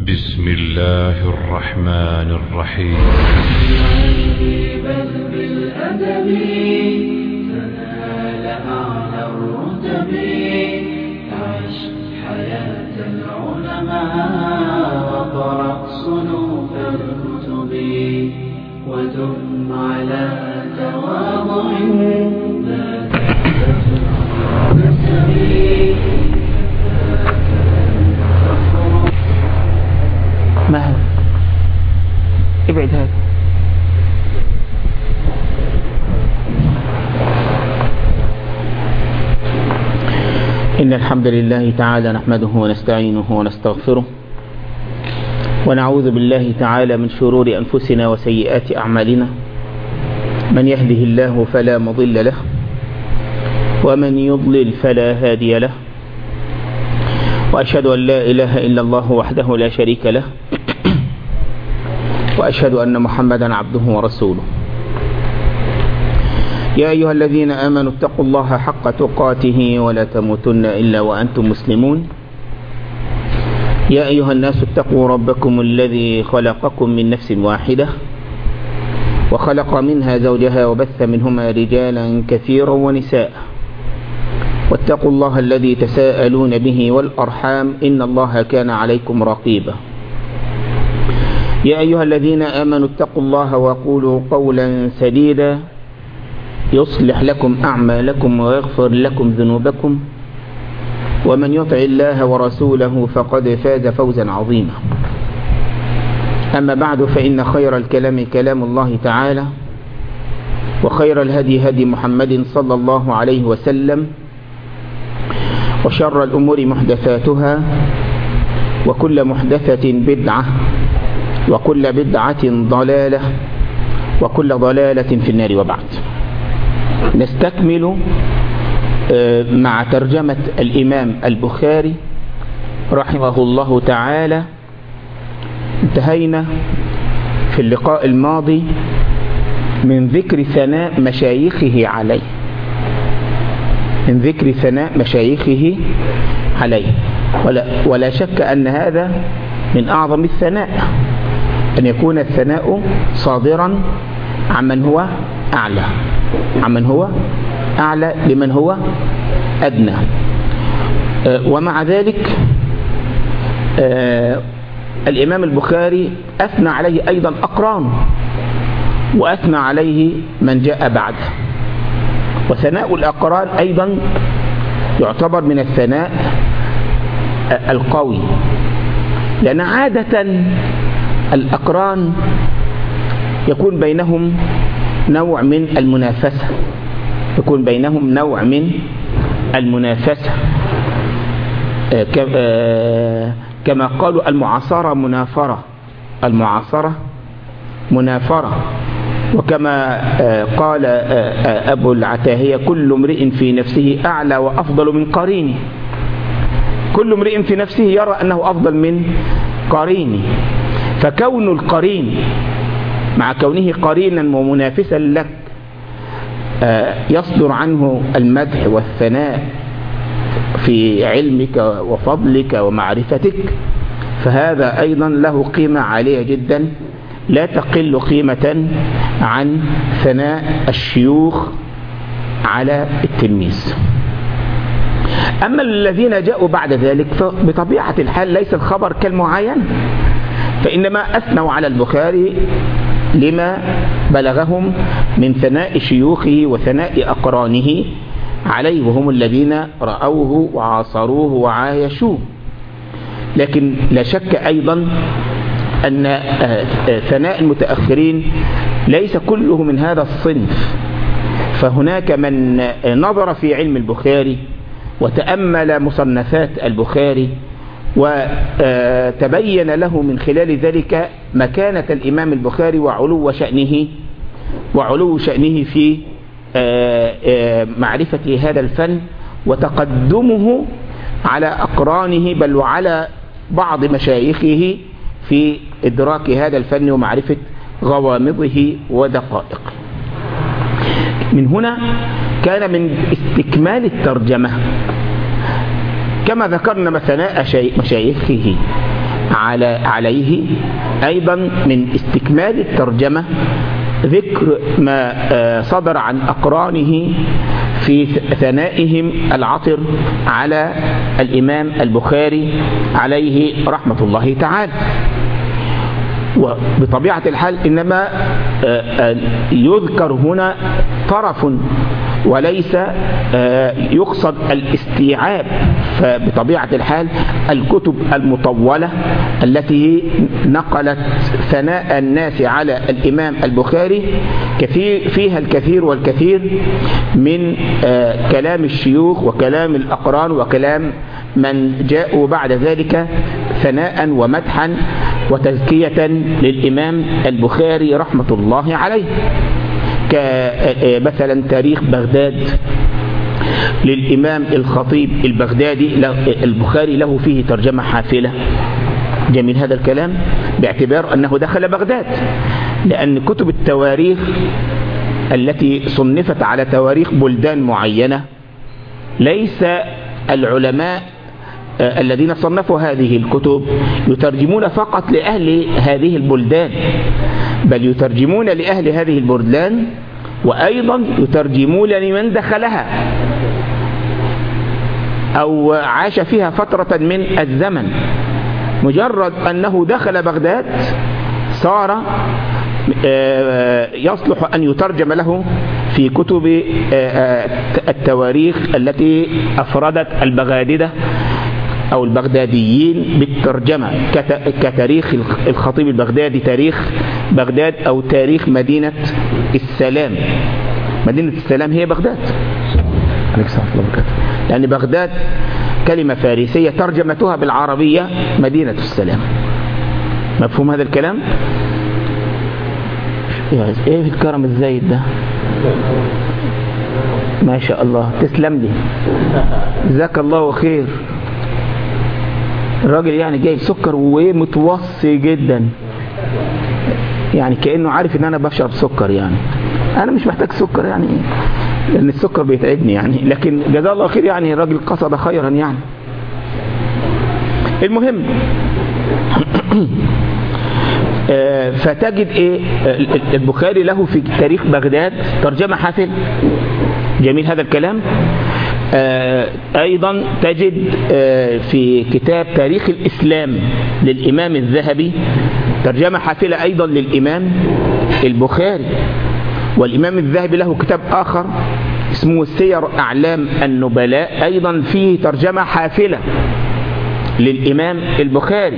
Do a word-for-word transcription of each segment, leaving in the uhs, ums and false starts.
بسم الله الرحمن الرحيم. بل بالأدب تنال أعلى الرتب، عش حياة العلماء وقرأ صنوف الكتب، ودم على تواضع لا تحدث نسبي. ما هذا؟ ابعد هذا. إن الحمد لله تعالى نحمده ونستعينه ونستغفره، ونعوذ بالله تعالى من شرور أنفسنا وسيئات أعمالنا. من يهده الله فلا مضل له، ومن يضلل فلا هادي له، وأشهد أن لا إله إلا الله وحده لا شريك له، وأشهد أن محمدا عبده ورسوله. يا أيها الذين آمنوا اتقوا الله حق تقاته ولا تموتن إلا وأنتم مسلمون. يا أيها الناس اتقوا ربكم الذي خلقكم من نفس واحدة، وخلق منها زوجها، وبث منهما رجالا كثيرا ونساء. واتقوا الله الذي تساءلون به والأرحام، إن الله كان عليكم رقيبا. يا أيها الذين آمنوا اتقوا الله وقولوا قولا سديدا يصلح لكم أعمالكم ويغفر لكم ذنوبكم، ومن يطع الله ورسوله فقد فاز فوزا عظيما. أما بعد، فإن خير الكلام كلام الله تعالى، وخير الهدي هدي محمد صلى الله عليه وسلم، وشر الأمور محدثاتها، وكل محدثة بدعة، وكل بدعة ضلالة، وكل ضلالة في النار. وبعد، نستكمل مع ترجمة الإمام البخاري رحمه الله تعالى. انتهينا في اللقاء الماضي من ذكر ثناء مشايخه عليه من ذكر ثناء مشايخه عليه ولا, ولا شك أن هذا من أعظم الثناء، أن يكون الثناء صادرا عمن هو أعلى عمن هو أعلى لمن هو أدنى. ومع ذلك الإمام البخاري أثنى عليه أيضا أقران، وأثنى عليه من جاء بعده. وثناء الأقران أيضا يعتبر من الثناء القوي، لأن عادة الأقران يكون بينهم نوع من المنافسة يكون بينهم نوع من المنافسة كما قالوا المعاصرة منافرة المعاصرة منافرة وكما قال أبو العتاهية: كل امرئ في نفسه أعلى وأفضل من قرينه. كل امرئ في نفسه يرى أنه أفضل من قرينه، فكون القرين مع كونه قرينا ومنافسا لك يصدر عنه المدح والثناء في علمك وفضلك ومعرفتك، فهذا أيضا له قيمة عالية جدا لا تقل قيمة عن ثناء الشيوخ على التلميذ. أما الذين جاءوا بعد ذلك فبطبيعة الحال ليس الخبر كالمعاينة، فإنما أثنوا على البخاري لما بلغهم من ثناء شيوخه وثناء أقرانه عليه، وهم الذين رأوه وعاصروه وعايشوه. لكن لا شك أيضا أن ثناء المتأخرين ليس كله من هذا الصنف، فهناك من نظر في علم البخاري وتأمل مصنفات البخاري وتبين له من خلال ذلك مكانة الإمام البخاري وعلو شأنه وعلو شأنه في معرفة هذا الفن وتقدمه على أقرانه، بل وعلى بعض مشايخه في إدراك هذا الفن ومعرفة غوامضه ودقائقه. من هنا كان من استكمال الترجمة كما ذكرنا ثناء مشايخه على عليه أيضا من استكمال الترجمة ذكر ما صدر عن أقرانه في ثنائهم العطر على الإمام البخاري عليه رحمة الله تعالى. وبطبيعة الحال إنما يذكر هنا طرف وليس يقصد الاستيعاب. فبطبيعة الحال الكتب المطولة التي نقلت ثناء الناس على الإمام البخاري كثير فيها الكثير والكثير من كلام الشيوخ وكلام الأقران وكلام من جاءوا بعد ذلك ثناء ومدحا وتزكية للإمام البخاري رحمة الله عليه، كمثلا تاريخ بغداد للإمام الخطيب البغدادي، البخاري له فيه ترجمة حافلة. جميل هذا الكلام باعتبار أنه دخل بغداد، لأن كتب التواريخ التي صنفت على تواريخ بلدان معينة ليس العلماء الذين صنفوا هذه الكتب يترجمون فقط لأهل هذه البلدان، بل يترجمون لأهل هذه البلدان وأيضا يترجمون لمن دخلها أو عاش فيها فترة من الزمن. مجرد أنه دخل بغداد صار يصلح أن يترجم له في كتب التواريخ التي أفردت البغاددة أو البغداديين بالترجمة، كتاريخ الخطيب البغدادي تاريخ بغداد أو تاريخ مدينة السلام. مدينة السلام هي بغداد، لأن بغداد كلمة فارسية ترجمتها بالعربية مدينة السلام. مفهوم هذا الكلام؟ ايه في الكرم الزايد ده؟ ما شاء الله، تسلم لي، جزاك الله خير. الراجل يعني جايب سكر ومتوصي جدا، يعني كأنه عارف ان انا بشرب سكر. يعني انا مش محتاج سكر يعني، لان السكر بيتعبني يعني، لكن جزاه الله خير يعني، الراجل قصد خيرا يعني. المهم فتجد ايه البخاري له في تاريخ بغداد ترجمة حافلة. جميل هذا الكلام. ايضا تجد في كتاب تاريخ الاسلام للامام الذهبي ترجمة حافلة ايضا للامام البخاري. والامام الذهبي له كتاب اخر اسمه سير اعلام النبلاء، ايضا فيه ترجمة حافلة للامام البخاري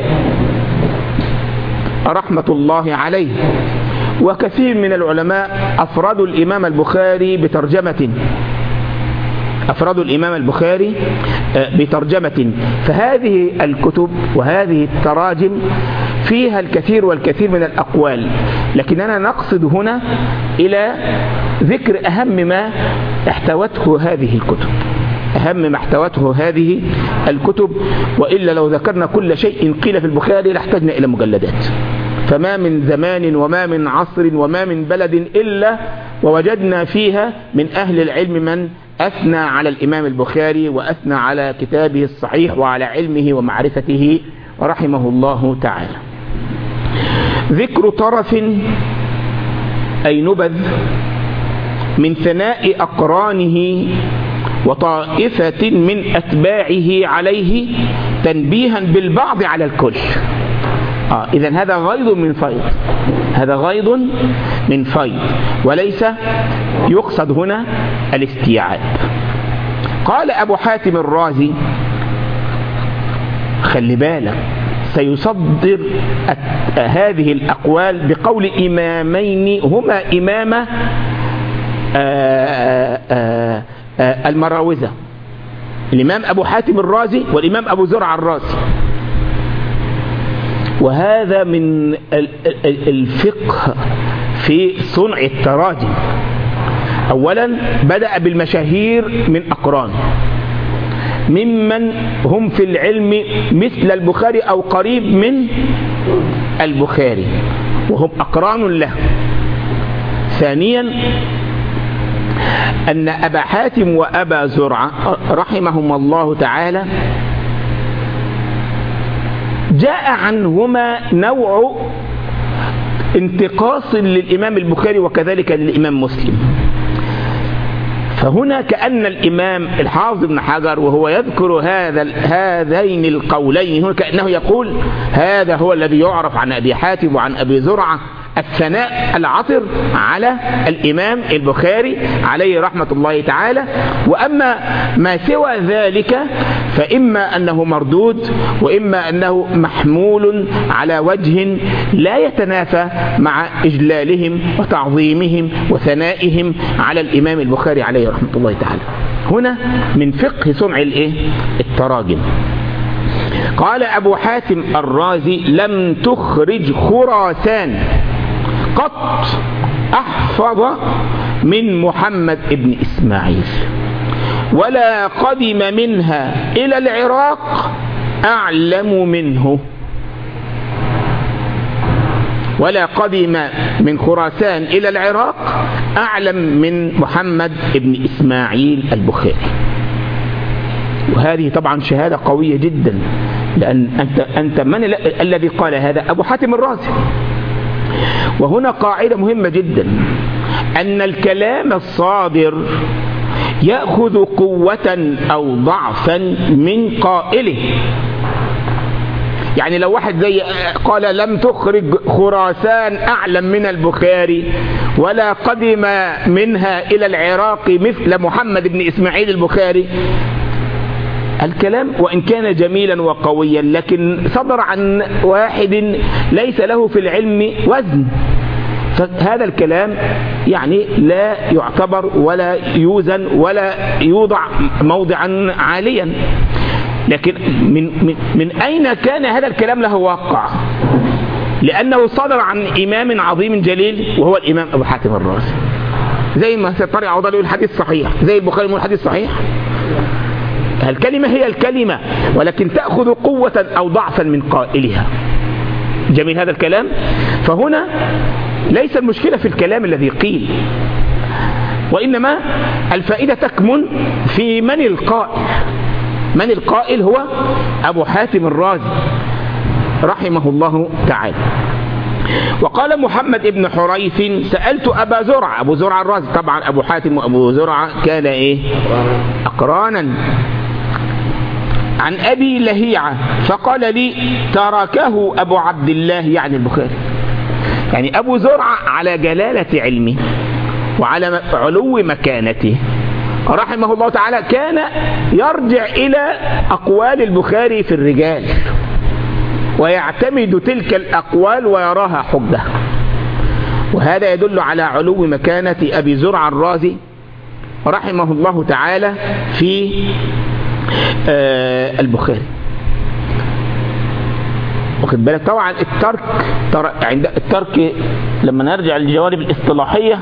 رحمة الله عليه. وكثير من العلماء أفردوا الإمام البخاري بترجمة أفردوا الإمام البخاري بترجمة. فهذه الكتب وهذه التراجم فيها الكثير والكثير من الأقوال، لكننا نقصد هنا إلى ذكر أهم ما احتوته هذه الكتب، أهم ما احتوته هذه الكتب. وإلا لو ذكرنا كل شيء قيل في البخاري لاحتجنا إلى مجلدات. فما من زمان وما من عصر وما من بلد إلا ووجدنا فيها من أهل العلم من أثنى على الإمام البخاري وأثنى على كتابه الصحيح وعلى علمه ومعرفته رحمه الله تعالى. ذكر طرف أي نبذ من ثناء أقرانه وطائفة من أتباعه عليه تنبيها بالبعض على الكل. آه إذن هذا غيض من فيض، هذا غيض من فيض، وليس يقصد هنا الاستيعاب. قال أبو حاتم الرازي، خلي بالك سيصدر هذه الأقوال بقول إمامين هما إمام آآ آآ آآ المراوزة، الإمام أبو حاتم الرازي والإمام أبو زرع الرازي. وهذا من الفقه في صنع التراجم. أولا بدأ بالمشاهير من أقران ممن هم في العلم مثل البخاري أو قريب من البخاري وهم أقران له. ثانيا أن أبا حاتم وأبا زرعة رحمهم الله تعالى جاء عنهما نوع انتقاص للإمام البخاري وكذلك للإمام مسلم. فهنا كأن الإمام الحافظ ابن حجر وهو يذكر هذا هذين القولين هنا كأنه يقول هذا هو الذي يعرف عن أبي حاتم وعن أبي زرعة الثناء العطر على الإمام البخاري عليه رحمة الله تعالى. وأما ما سوى ذلك فإما أنه مردود وإما أنه محمول على وجه لا يتنافى مع إجلالهم وتعظيمهم وثنائهم على الإمام البخاري عليه رحمة الله تعالى. هنا من فقه صنع الإيه؟ التراجم. قال أبو حاتم الرازي لم تخرج خراسان قط أحفظ من محمد بن إسماعيل، ولا قدم منها إلى العراق أعلم منه. ولا قدم من خراسان إلى العراق أعلم من محمد بن إسماعيل البخاري. وهذه طبعا شهادة قوية جدا، لأن أنت, أنت من الذي قال هذا؟ أبو حاتم الرازي. وهنا قاعدة مهمة جدا، أن الكلام الصادر يأخذ قوة أو ضعفا من قائله. يعني لو واحد زي قال لم تخرج خراسان أعلم من البخاري ولا قدم منها إلى العراق مثل محمد بن إسماعيل البخاري، الكلام وإن كان جميلا وقويا لكن صدر عن واحد ليس له في العلم وزن، فهذا الكلام يعني لا يعتبر ولا يوزن ولا يوضع موضعا عاليا. لكن من, من, من أين كان هذا الكلام له واقع؟ لأنه صدر عن إمام عظيم جليل وهو الإمام أبو حاتم الرازي. زي ما سيطرع عوض يقول الحديث صحيح، زي البخاري يقول الحديث صحيح. الكلمة هي الكلمة، ولكن تأخذ قوة أو ضعفا من قائلها. جميل هذا الكلام. فهنا ليس المشكلة في الكلام الذي قيل، وإنما الفائدة تكمن في من القائل. من القائل هو أبو حاتم الرازي رحمه الله تعالى. وقال محمد بن حريث سألت أبا زرع، أبو زرع الرازي، طبعا أبو حاتم وأبو زرع كان إيه؟ أقرانا، عن أبي لهيعة فقال لي تركه أبو عبد الله يعني البخاري. يعني أبو زرع على جلالة علمه وعلى علو مكانته رحمه الله تعالى كان يرجع إلى أقوال البخاري في الرجال ويعتمد تلك الأقوال ويراها حجة، وهذا يدل على علو مكانة أبي زرع الرازي رحمه الله تعالى في آه البخاري. واخد بالك؟ طبعا الترك عند الترك لما نرجع للجوانب الاصطلاحية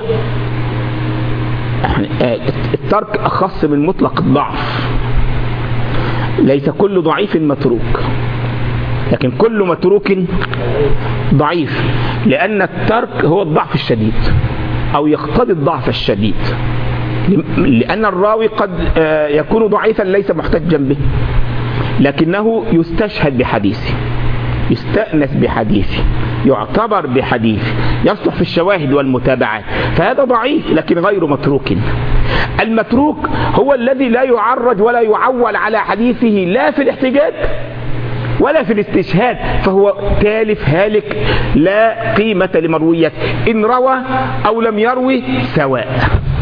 الترك أخص من مطلق الضعف. ليس كل ضعيف متروك، لكن كل متروك ضعيف، لأن الترك هو الضعف الشديد أو يقتضي الضعف الشديد، لأن الراوي قد يكون ضعيفا ليس محتجا به، لكنه يستشهد بحديثه، يستأنس بحديثه، يعتبر بحديثه، يصلح في الشواهد والمتابعات، فهذا ضعيف لكن غير متروك. المتروك هو الذي لا يعرج ولا يعول على حديثه لا في الاحتجاج ولا في الاستشهاد، فهو تالف هالك لا قيمة لمرويته، إن روى أو لم يروي سواء.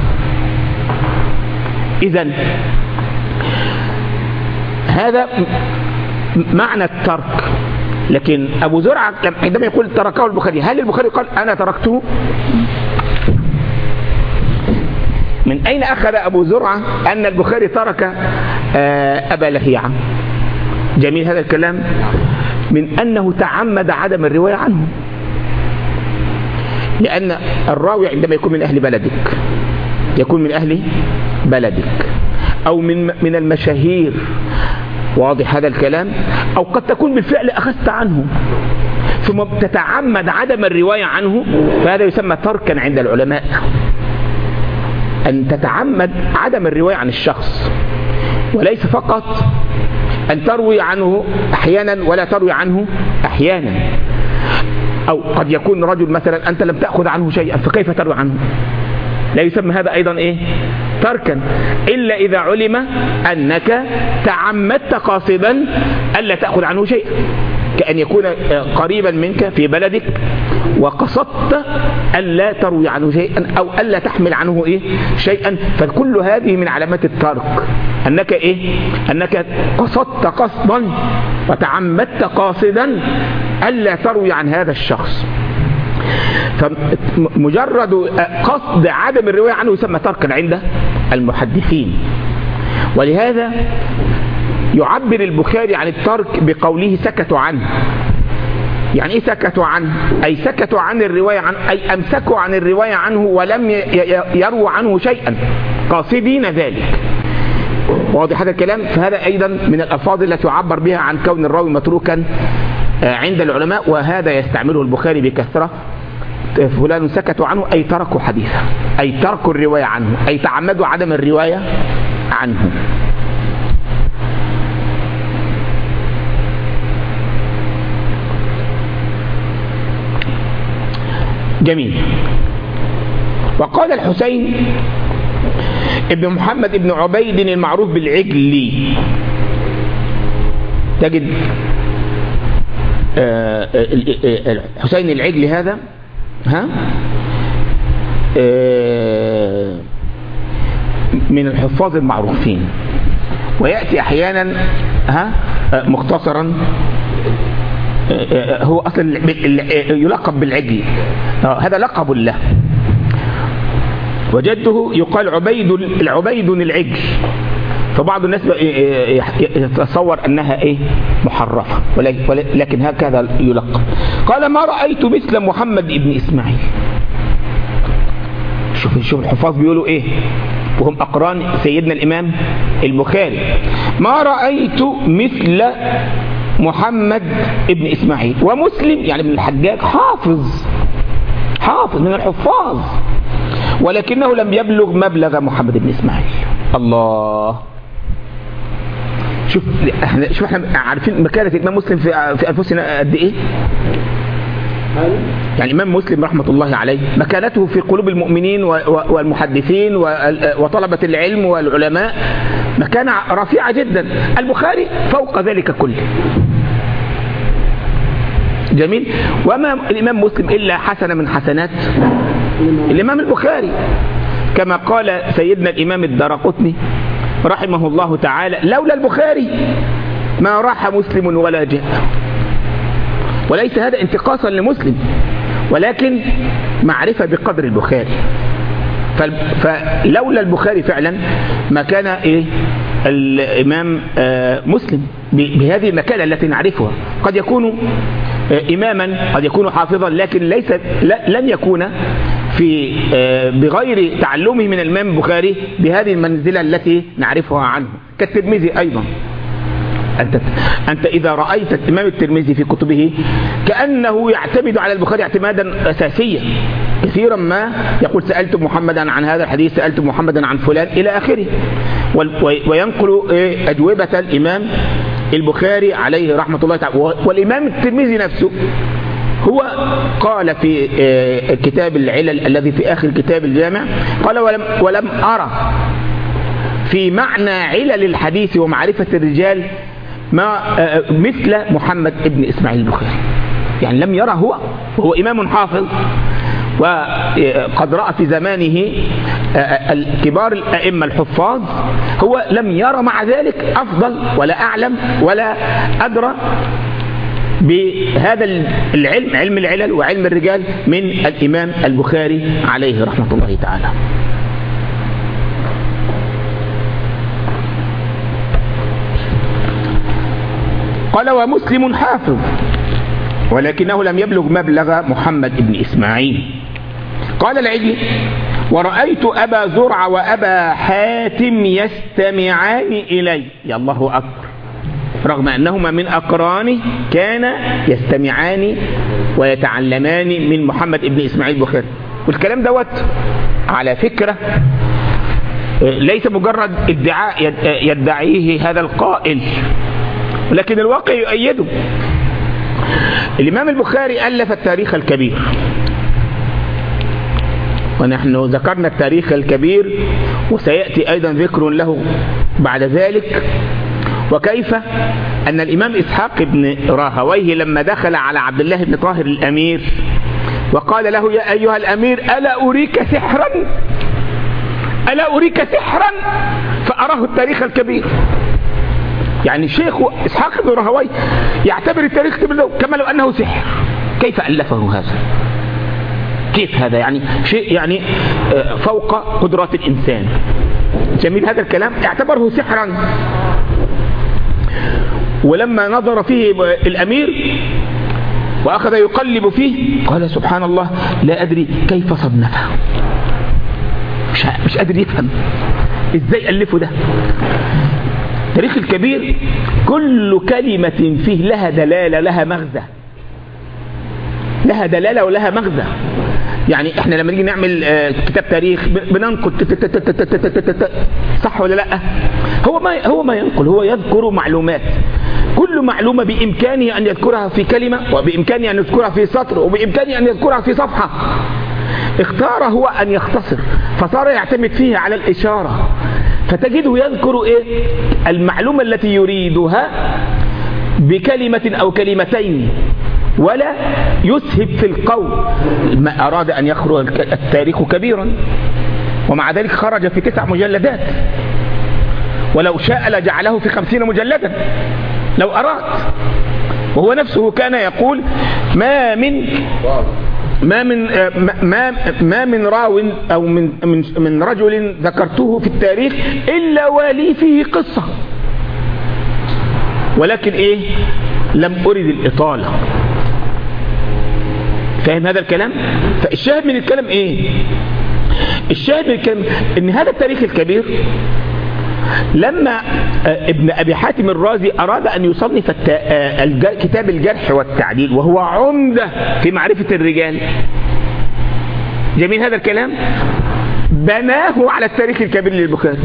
إذن هذا معنى الترك. لكن أبو زرعة عندما يقول تركه البخاري، هل البخاري قال أنا تركته؟ من أين أخذ أبو زرعة أن البخاري ترك أبا لهيعة؟ جميل هذا الكلام. من أنه تعمد عدم الرواية عنه، لأن الراوي عندما يكون من أهل بلدك يكون من أهل بلدك أو من من المشاهير، واضح هذا الكلام، أو قد تكون بالفعل أخذت عنه ثم تتعمد عدم الرواية عنه، فهذا يسمى تركا عند العلماء. أن تتعمد عدم الرواية عن الشخص، وليس فقط أن تروي عنه أحيانا ولا تروي عنه أحيانا. أو قد يكون رجل مثلا أنت لم تأخذ عنه شيئا فكيف تروي عنه؟ لا يسمى هذا أيضا إيه؟ تركا، إلا إذا علم أنك تعمدت قاصدا ألا تأخذ عنه شيئا، كأن يكون قريبا منك في بلدك وقصدت ألا تروي عنه شيئا أو ألا تحمل عنه إيه؟ شيئا، فكل هذه من علامات الترك، أنك إيه؟ أنك قصدت قصدا وتعمدت قاصدا ألا تروي عن هذا الشخص. فمجرد قصد عدم الرواية عنه يسمى تركا عند المحدثين. ولهذا يعبر البخاري عن الترك بقوله سكتوا عنه. يعني ايه سكتوا عنه؟ اي سكتوا عن الرواية عنه، اي امسكوا عن الرواية عنه ولم يروا عنه شيئا قاصدين ذلك. واضح هذا الكلام؟ فهذا ايضا من الالفاظ التي يعبر بها عن كون الراوي متروكا عند العلماء، وهذا يستعمله البخاري بكثرة. فلان سكتوا عنه أي تركوا حديثه، أي تركوا الرواية عنه، أي تعمدوا عدم الرواية عنه. جميل. وقال الحسين ابن محمد ابن عبيد المعروف بالعجلي، تجد الحسين العجلي هذا ها من الحفاظ المعروفين، ويأتي أحيانا ها مختصرا، هو أصلا يلقب بالعجلي، هذا لقب له، وجده يقال عبيد العبيد العجل، فبعض الناس يتصور أنها إيه محرفة، ولكن هكذا يلقب. قال ما رأيت مثل محمد ابن إسماعيل. شوف شوف الحفاظ بيقولوا إيه وهم أقران سيدنا الإمام البخاري، ما رأيت مثل محمد ابن إسماعيل. ومسلم يعني من الحجاج حافظ حافظ من الحفاظ، ولكنه لم يبلغ مبلغ محمد بن إسماعيل. الله، شوف احنا شوف احنا عارفين مكانة الإمام مسلم في في أنفسنا قد إيه؟ يعني الإمام مسلم رحمة الله عليه مكانته في قلوب المؤمنين والمحدثين وطلبة العلم والعلماء مكانة رفيعة جدا. البخاري فوق ذلك كله. جميل. وما الإمام مسلم إلا حسنة من حسنات الإمام البخاري، كما قال سيدنا الإمام الدارقطني رحمه الله تعالى لولا البخاري ما راح مسلم ولا جاء. وليس هذا انتقاصا لمسلم، ولكن معرفة بقدر البخاري. فلولا البخاري فعلا ما كان إيه الإمام مسلم بهذه المكانة التي نعرفها. قد يكون إماما، قد يكون حافظا، لكن ليس لن يكون في بغير تعلمه من الإمام البخاري بهذه المنزلة التي نعرفها عنه. كالترمذي أيضا، أنت, أنت إذا رأيت الإمام الترمذي في كتبه كأنه يعتمد على البخاري اعتمادا أساسيا، كثيرا ما يقول سألت محمدا عن هذا الحديث، سألت محمدا عن فلان إلى آخره، وينقل أجوبة الإمام البخاري عليه رحمة الله تعالى. والإمام الترمذي نفسه هو قال في كتاب العلل الذي في آخر كتاب الجامع، قال ولم, ولم أرى في معنى علل الحديث ومعرفة الرجال ما مثل محمد ابن إسماعيل البخاري. يعني لم يرى هو، وهو إمام حافظ وقد رأى في زمانه الكبار الأئمة الحفاظ، هو لم يرى مع ذلك أفضل ولا أعلم ولا أدرى بهذا العلم، علم العلل وعلم الرجال، من الإمام البخاري عليه رحمة الله تعالى. قال ومسلم حافظ ولكنه لم يبلغ مبلغ محمد بن إسماعيل. قال العجلي ورأيت أبا زرع وأبا حاتم يستمعان إلي. يا الله أكبر، رغم أنهما من أقرانه كان يستمعان ويتعلمان من محمد بن إسماعيل البخاري. والكلام دوت على فكرة ليس مجرد ادعاء يدعيه هذا القائل، ولكن الواقع يؤيده. الإمام البخاري ألف التاريخ الكبير، ونحن ذكرنا التاريخ الكبير وسيأتي أيضا ذكر له بعد ذلك. وكيف أن الإمام إسحاق بن راهويه لما دخل على عبد الله بن طاهر الأمير وقال له يا أيها الأمير ألا أريك سحرا ألا أريك سحرا فأراه التاريخ الكبير. يعني شيخ إسحاق بن راهويه يعتبر التاريخ الكبير كما لو أنه سحر. كيف ألفه هذا؟ كيف هذا؟ يعني شيء يعني فوق قدرات الإنسان. جميل هذا الكلام، اعتبره سحرا. ولما نظر فيه الأمير وأخذ يقلب فيه قال سبحان الله لا أدري كيف صنفه، مش, مش قادر يفهم إزاي ألفه ده. تاريخ الكبير كل كلمة فيه لها دلالة لها مغزى، لها دلالة ولها مغزى. يعني احنا لما نيجي نعمل كتاب تاريخ بننقل صح ولا لا؟ هو ما هو ما ينقل، هو يذكر معلومات، كل معلومة بإمكانه أن يذكرها في كلمة، وبإمكانه أن يذكرها في سطر، وبإمكانه أن يذكرها في صفحة. اختار هو أن يختصر، فصار يعتمد فيها على الإشارة، فتجده يذكر إيه؟ المعلومة التي يريدها بكلمة أو كلمتين، ولا يسهب في القول. ما أراد أن يخرج التاريخ كبيرا، ومع ذلك خرج في تسع مجلدات، ولو شاء لجعله في خمسين مجلدا لو أراد. وهو نفسه كان يقول ما من ما من ما ما من راو أو من من من رجل ذكرته في التاريخ إلا ولي فيه قصة، ولكن إيه؟ لم أرد الإطالة. فاهم هذا الكلام؟ فالشاهد من الكلام إيه؟ الشاهد من الكلام إن هذا التاريخ الكبير لما ابن أبي حاتم الرازي أراد أن يصنف كتاب الجرح والتعديل وهو عمدة في معرفة الرجال، جميل هذا الكلام، بناه على التاريخ الكبير للبخاري.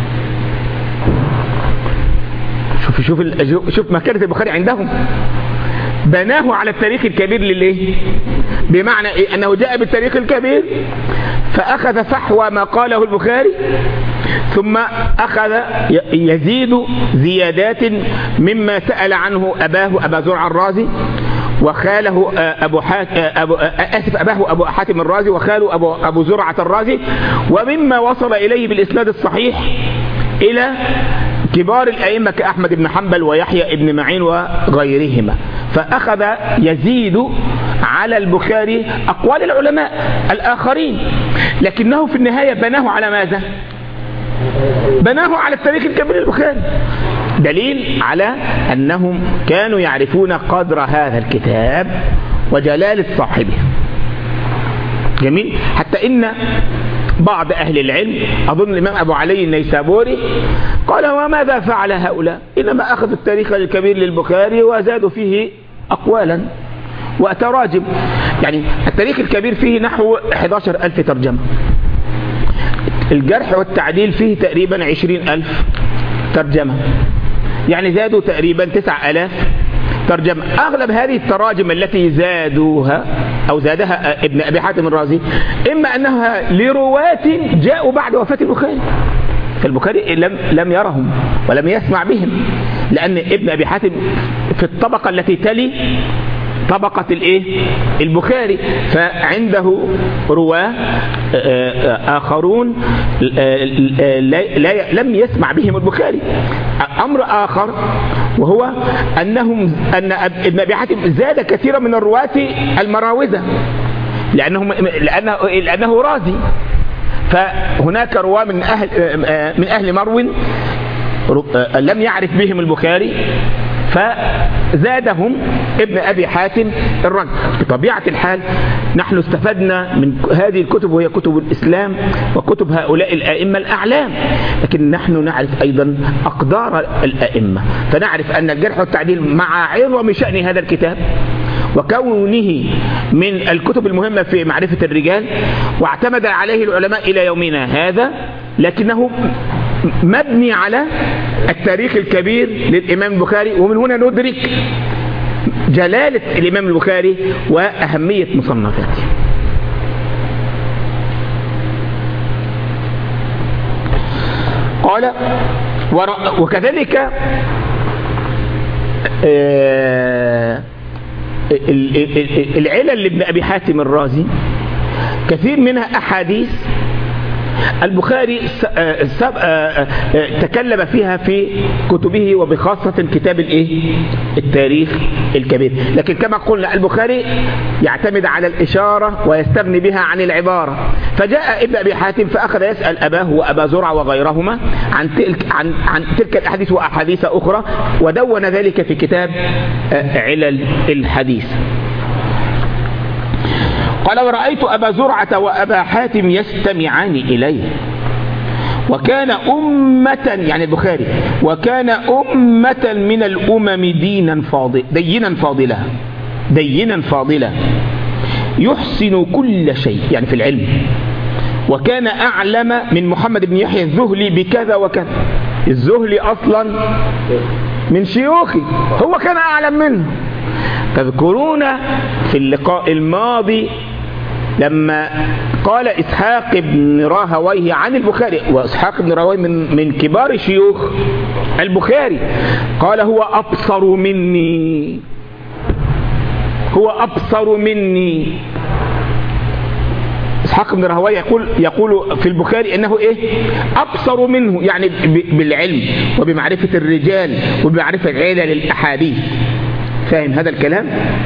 شوف شوف شوف مكانة البخاري عندهم، بناه على التاريخ الكبير لليه؟ بمعنى إيه؟ أنه جاء بالتاريخ الكبير فأخذ فحوى ما قاله البخاري، ثم أخذ يزيد زيادات مما سأل عنه أباه أبا زرع الرازي وخاله أبو حاتم أبو آسف أباه أبو حاتم الرازي وخاله أبو أبو زرعة الرازي، ومما وصل إليه بالإسناد الصحيح إلى كبار الأئمة كأحمد بن حنبل ويحيى بن معين وغيرهما. فأخذ يزيد على البخاري أقوال العلماء الآخرين، لكنه في النهاية بناه على ماذا؟ بناه على التاريخ الكبير للبخاري، دليل على أنهم كانوا يعرفون قدر هذا الكتاب وجلالة صاحبه. جميل. حتى إن بعض أهل العلم أظن الإمام أبو علي النيسابوري قال وماذا فعل هؤلاء؟ إنما أخذوا التاريخ الكبير للبخاري وزادوا فيه أقوالا وتراجم. يعني التاريخ الكبير فيه نحو أحد عشر ألف ترجمة، الجرح والتعديل فيه تقريبا عشرين ألف ترجمة، يعني زادوا تقريبا تسع ألاف ترجمة. أغلب هذه التراجم التي زادوها أو زادها ابن أبي حاتم الرازي إما أنها لرواة جاءوا بعد وفاة البخاري، فالبخاري لم لم يرهم ولم يسمع بهم، لأن ابن أبي حاتم في الطبقة التي تلي طبقة الايه البخاري، فعنده رواه آخرون لم يسمع بهم البخاري. أمر آخر وهو أنهم أن ابن أبي حاتم زاد كثيرا من الرواة المراوزة لأنهم لأنه لأنه رازي، فهناك رواه من أهل من أهل مرو لم يعرف بهم البخاري فزادهم ابن أبي حاتم الرجل. بطبيعة الحال نحن استفدنا من هذه الكتب وهي كتب الإسلام وكتب هؤلاء الأئمة الأعلام، لكن نحن نعرف أيضا أقدار الأئمة، فنعرف أن الجرح والتعديل مع عظم شأن هذا الكتاب وكونه من الكتب المهمة في معرفة الرجال واعتمد عليه العلماء إلى يومنا هذا، لكنه مبني على التاريخ الكبير للإمام البخاري، ومن هنا ندرك جلالة الإمام البخاري وأهمية مصنفاته. قال وكذلك العلل لابن أبي حاتم الرازي كثير منها أحاديث البخاري تكلم فيها في كتبه، وبخاصة كتاب الايه التاريخ الكبير. لكن كما قلنا البخاري يعتمد على الإشارة ويستغني بها عن العبارة. فجاء ابن أبي حاتم فأخذ يسأل أباه وأبا زرع وغيرهما عن تلك, عن عن تلك الأحاديث وأحاديث أخرى، ودون ذلك في كتاب علل الحديث. قال ورأيت أبا زرعة وأبا حاتم يستمعان إليه، وكان أمة يعني البخاري وكان أمة من الأمم دينا فاضل دينا فاضلا دينا فاضلا يحسن كل شيء يعني في العلم، وكان أعلم من محمد بن يحيى الذهلي بكذا وكذا. الذهلي أصلا من شيوخي، هو كان أعلم منه. تذكرون في اللقاء الماضي لما قال إسحاق بن راهويه عن البخاري، وإسحاق بن راهويه من, من كبار شيوخ البخاري، قال هو أبصر مني هو أبصر مني إسحاق بن راهويه يقول يقول في البخاري إنه إيه أبصر منه، يعني بالعلم وبمعرفة الرجال وبمعرفة علل الأحاديث. فاهم هذا الكلام؟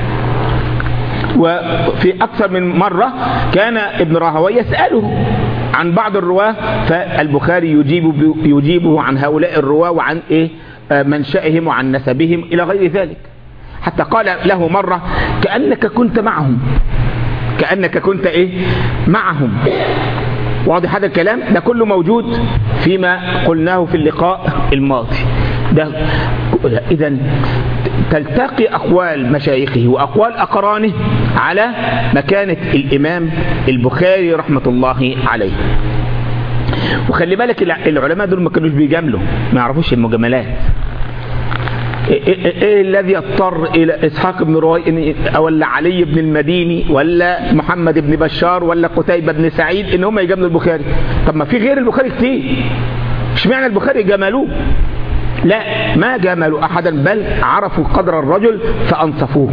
وفي أكثر من مرة كان ابن راهويه يسأله عن بعض الرواة، فالبخاري يجيب يجيبه عن هؤلاء الرواة وعن إيه منشأهم وعن نسبهم إلى غير ذلك. حتى قال له مرة كأنك كنت معهم كأنك كنت إيه معهم. واضح هذا الكلام؟ ده كله موجود فيما قلناه في اللقاء الماضي ده. إذن تلتقي أقوال مشايخه وأقوال أقرانه على مكانة الإمام البخاري رحمة الله عليه. وخلي بالك العلماء دول ما كانوش بيجاملوا، ما يعرفوش المجاملات. إيه, إيه, إيه الذي يضطر إلى إسحاق بن راهويه ولا علي بن المديني ولا محمد بن بشار ولا قتيبة بن سعيد إن هم يجاملوا البخاري؟ طب ما في غير البخاري كتير، اشمعنى البخاري جاملوه؟ لا، ما جاملوا أحدا، بل عرفوا قدر الرجل فأنصفوه.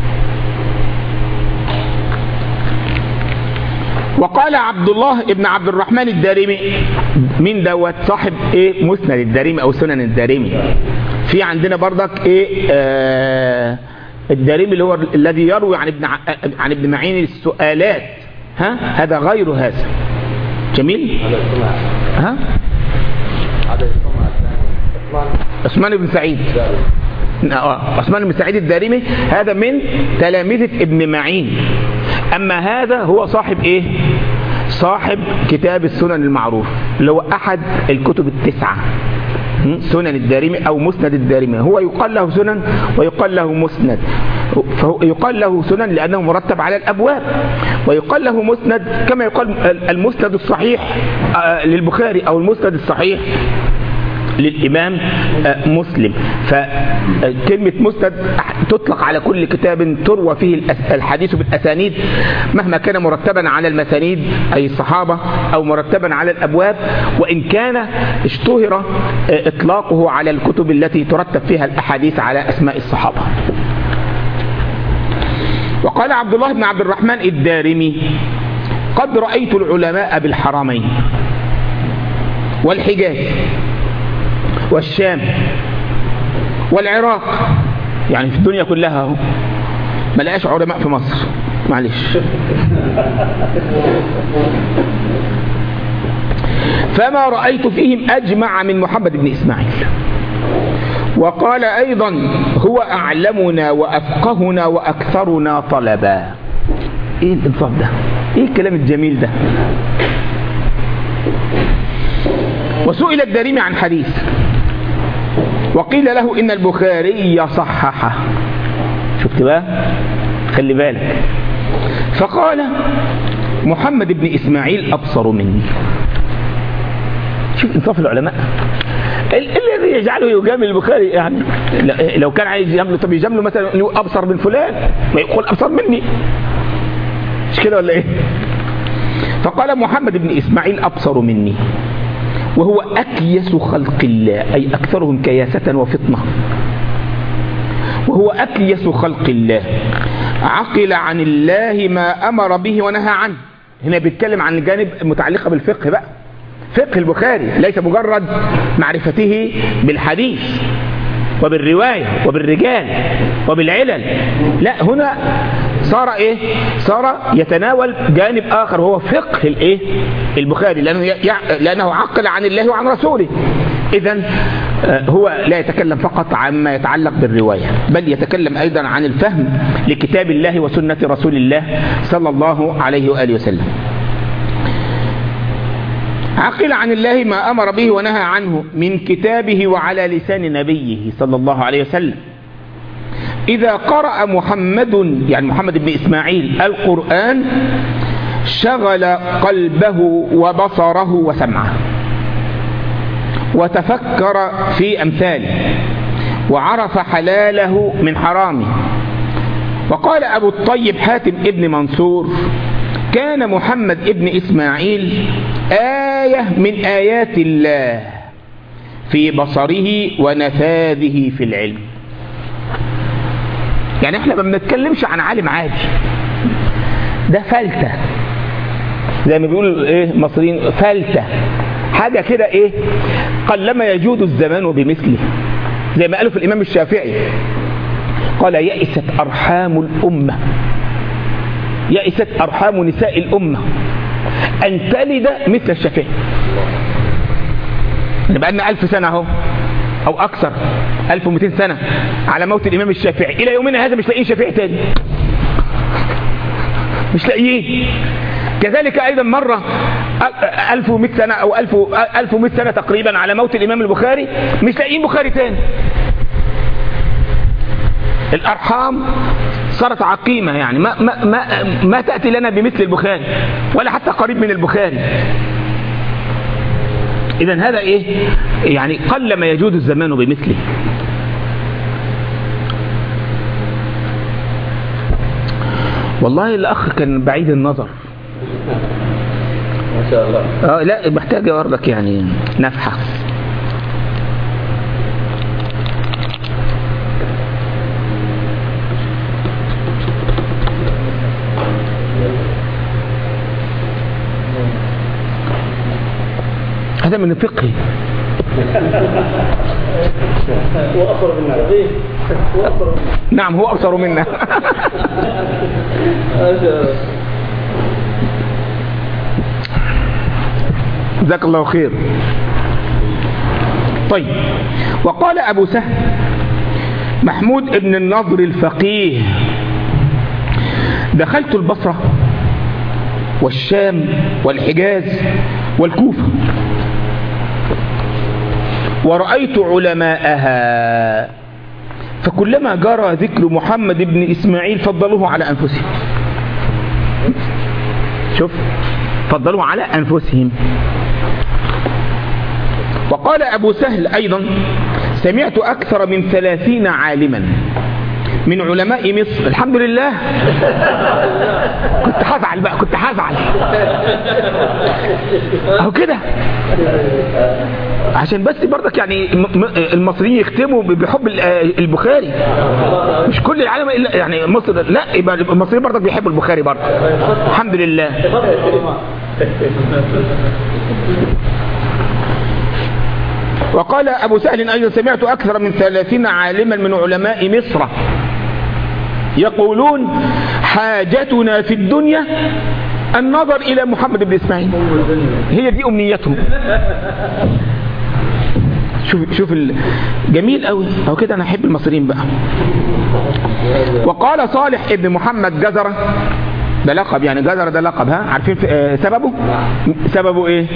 وقال عبد الله ابن عبد الرحمن الدارمي، من دوت صاحب ايه مسند الدارمي او سنن الدارمي. في عندنا برضك ايه آه الدارمي اللي هو الذي يروي عن ابن عن ابن معين السؤالات، ها هذا غير هذا. جميل. ها عثمان بن سعيد عثمان بن سعيد الدارمي هذا من تلامذة ابن معين. أما هذا هو صاحب إيه صاحب كتاب السنن المعروف اللي هو أحد الكتب التسعة، سنن الدارمي أو مسند الدارمي. هو يقال له سنن ويقال له مسند. فهو يقال له سنن لأنه مرتب على الأبواب، ويقال له مسند كما يقال المسند الصحيح للبخاري أو المسند الصحيح للإمام مسلم. فكلمة مسند تطلق على كل كتاب تروى فيه الحديث بالأسانيد مهما كان مرتبا على المسانيد أي الصحابة أو مرتبا على الأبواب، وإن كان اشتهر إطلاقه على الكتب التي ترتب فيها الأحاديث على أسماء الصحابة. وقال عبد الله بن عبد الرحمن الدارمي قد رأيت العلماء بالحرمين والحجاز والشام والعراق، يعني في الدنيا كلها اهو ما لقاش علماء في مصر، معلش. فما رأيت فيهم أجمع من محمد بن إسماعيل. وقال أيضا هو أعلمنا وأفقهنا وأكثرنا طلبا. إيه الإنصاف ده؟ إيه الكلام الجميل ده؟ وسئل الدارمي عن حديث وقيل له إن البخاري صححه. شفت بقى؟ خلي بالك. فقال محمد بن إسماعيل أبصر مني. شوف انصاف العلماء. الذي يجعله يجامل البخاري يعني لو كان عايز يجامله، طب يجامله مثلا ابصر من فلان، ما يقول ابصر مني، مش كده ولا ايه؟ فقال محمد بن اسماعيل ابصر مني، وهو اكيس خلق الله، اي اكثرهم كياسة وفطنة، وهو اكيس خلق الله، عقل عن الله ما امر به ونهى عنه. هنا بيتكلم عن الجانب المتعلقة بالفقه بقى، فقه البخاري ليس مجرد معرفته بالحديث وبالرواية وبالرجال وبالعلل، لا، هنا صار ايه؟ صار يتناول جانب اخر وهو فقه الايه؟ البخاري، لانه يع... لانه عقل عن الله وعن رسوله. اذا هو لا يتكلم فقط عما يتعلق بالرواية، بل يتكلم ايضا عن الفهم لكتاب الله وسنة رسول الله صلى الله عليه وآله وسلم. عقل عن الله ما أمر به ونهى عنه من كتابه وعلى لسان نبيه صلى الله عليه وسلم. إذا قرأ محمد، يعني محمد بن إسماعيل، القرآن شغل قلبه وبصره وسمعه، وتفكر في أمثاله، وعرف حلاله من حرامه. وقال أبو الطيب حاتم ابن منصور: كان محمد ابن إسماعيل آية من آيات الله في بصره ونفاذه في العلم. يعني احنا ما بنتكلمش عن عالم عادي، ده فلتة، زي ما بيقولوا ايه مصريين، فلتة، حاجة كده ايه، قلما يجود الزمان بمثله، زي ما قالوا في الإمام الشافعي، قال: يئست أرحام الأمة، يئست أرحام نساء الأمة أن تلد مثل الشافعي. نبقى لنا ألف سنة اهو أو أكثر، ألف ومئتين سنة على موت الإمام الشافعي، إلى يومنا هذا مش لاقيين شافعي تاني، مش لاقيين. كذلك أيضا مرة ألف ومئة سنة أو ألف ومئة سنة تقريبا على موت الإمام البخاري، مش لاقيين بخاري تاني. الأرحام صارت عقيمة، يعني ما, ما, ما, ما تأتي لنا بمثل البخاري ولا حتى قريب من البخاري. إذن هذا إيه؟ يعني قل ما يجود الزمان بمثله. والله الأخ كان بعيد النظر ما شاء الله. آه لا، محتاج أورلك يعني نفحة. هذا من الفقه. هو أبصر منا. هو أبصر منا. نعم، هو أبصر منا. جزاك الله خير. طيب، وقال أبو سهل محمود ابن النضر الفقيه: دخلت البصرة والشام والحجاز والكوفة، ورأيت علماءها، فكلما جرى ذكر محمد بن إسماعيل فضلوه على أنفسهم. شوف، فضلوه على أنفسهم. وقال أبو سهل أيضا: سمعت أكثر من ثلاثين عالما من علماء مصر. الحمد لله، كنت هزعل بقى، كنت هزعل اهو كده، عشان بس برضك يعني المصريين يختموا بحب البخاري، مش كل العالم الا يعني مصر، لا، يبقى المصريين برضك بيحبوا البخاري برضك. الحمد لله. وقال أبو سهل أيضا: سمعت أكثر من ثلاثين عالما من علماء مصر يقولون: حاجتنا في الدنيا النظر إلى محمد بن إسماعيل، هي دي أمنيتهم. شوف شوف جميل قوي أو كده. أنا أحب المصريين بقى. وقال صالح ابن محمد جزرة، ده لقب، يعني جزرة ده لقب، ها عارفين سببه؟ سببه إيه؟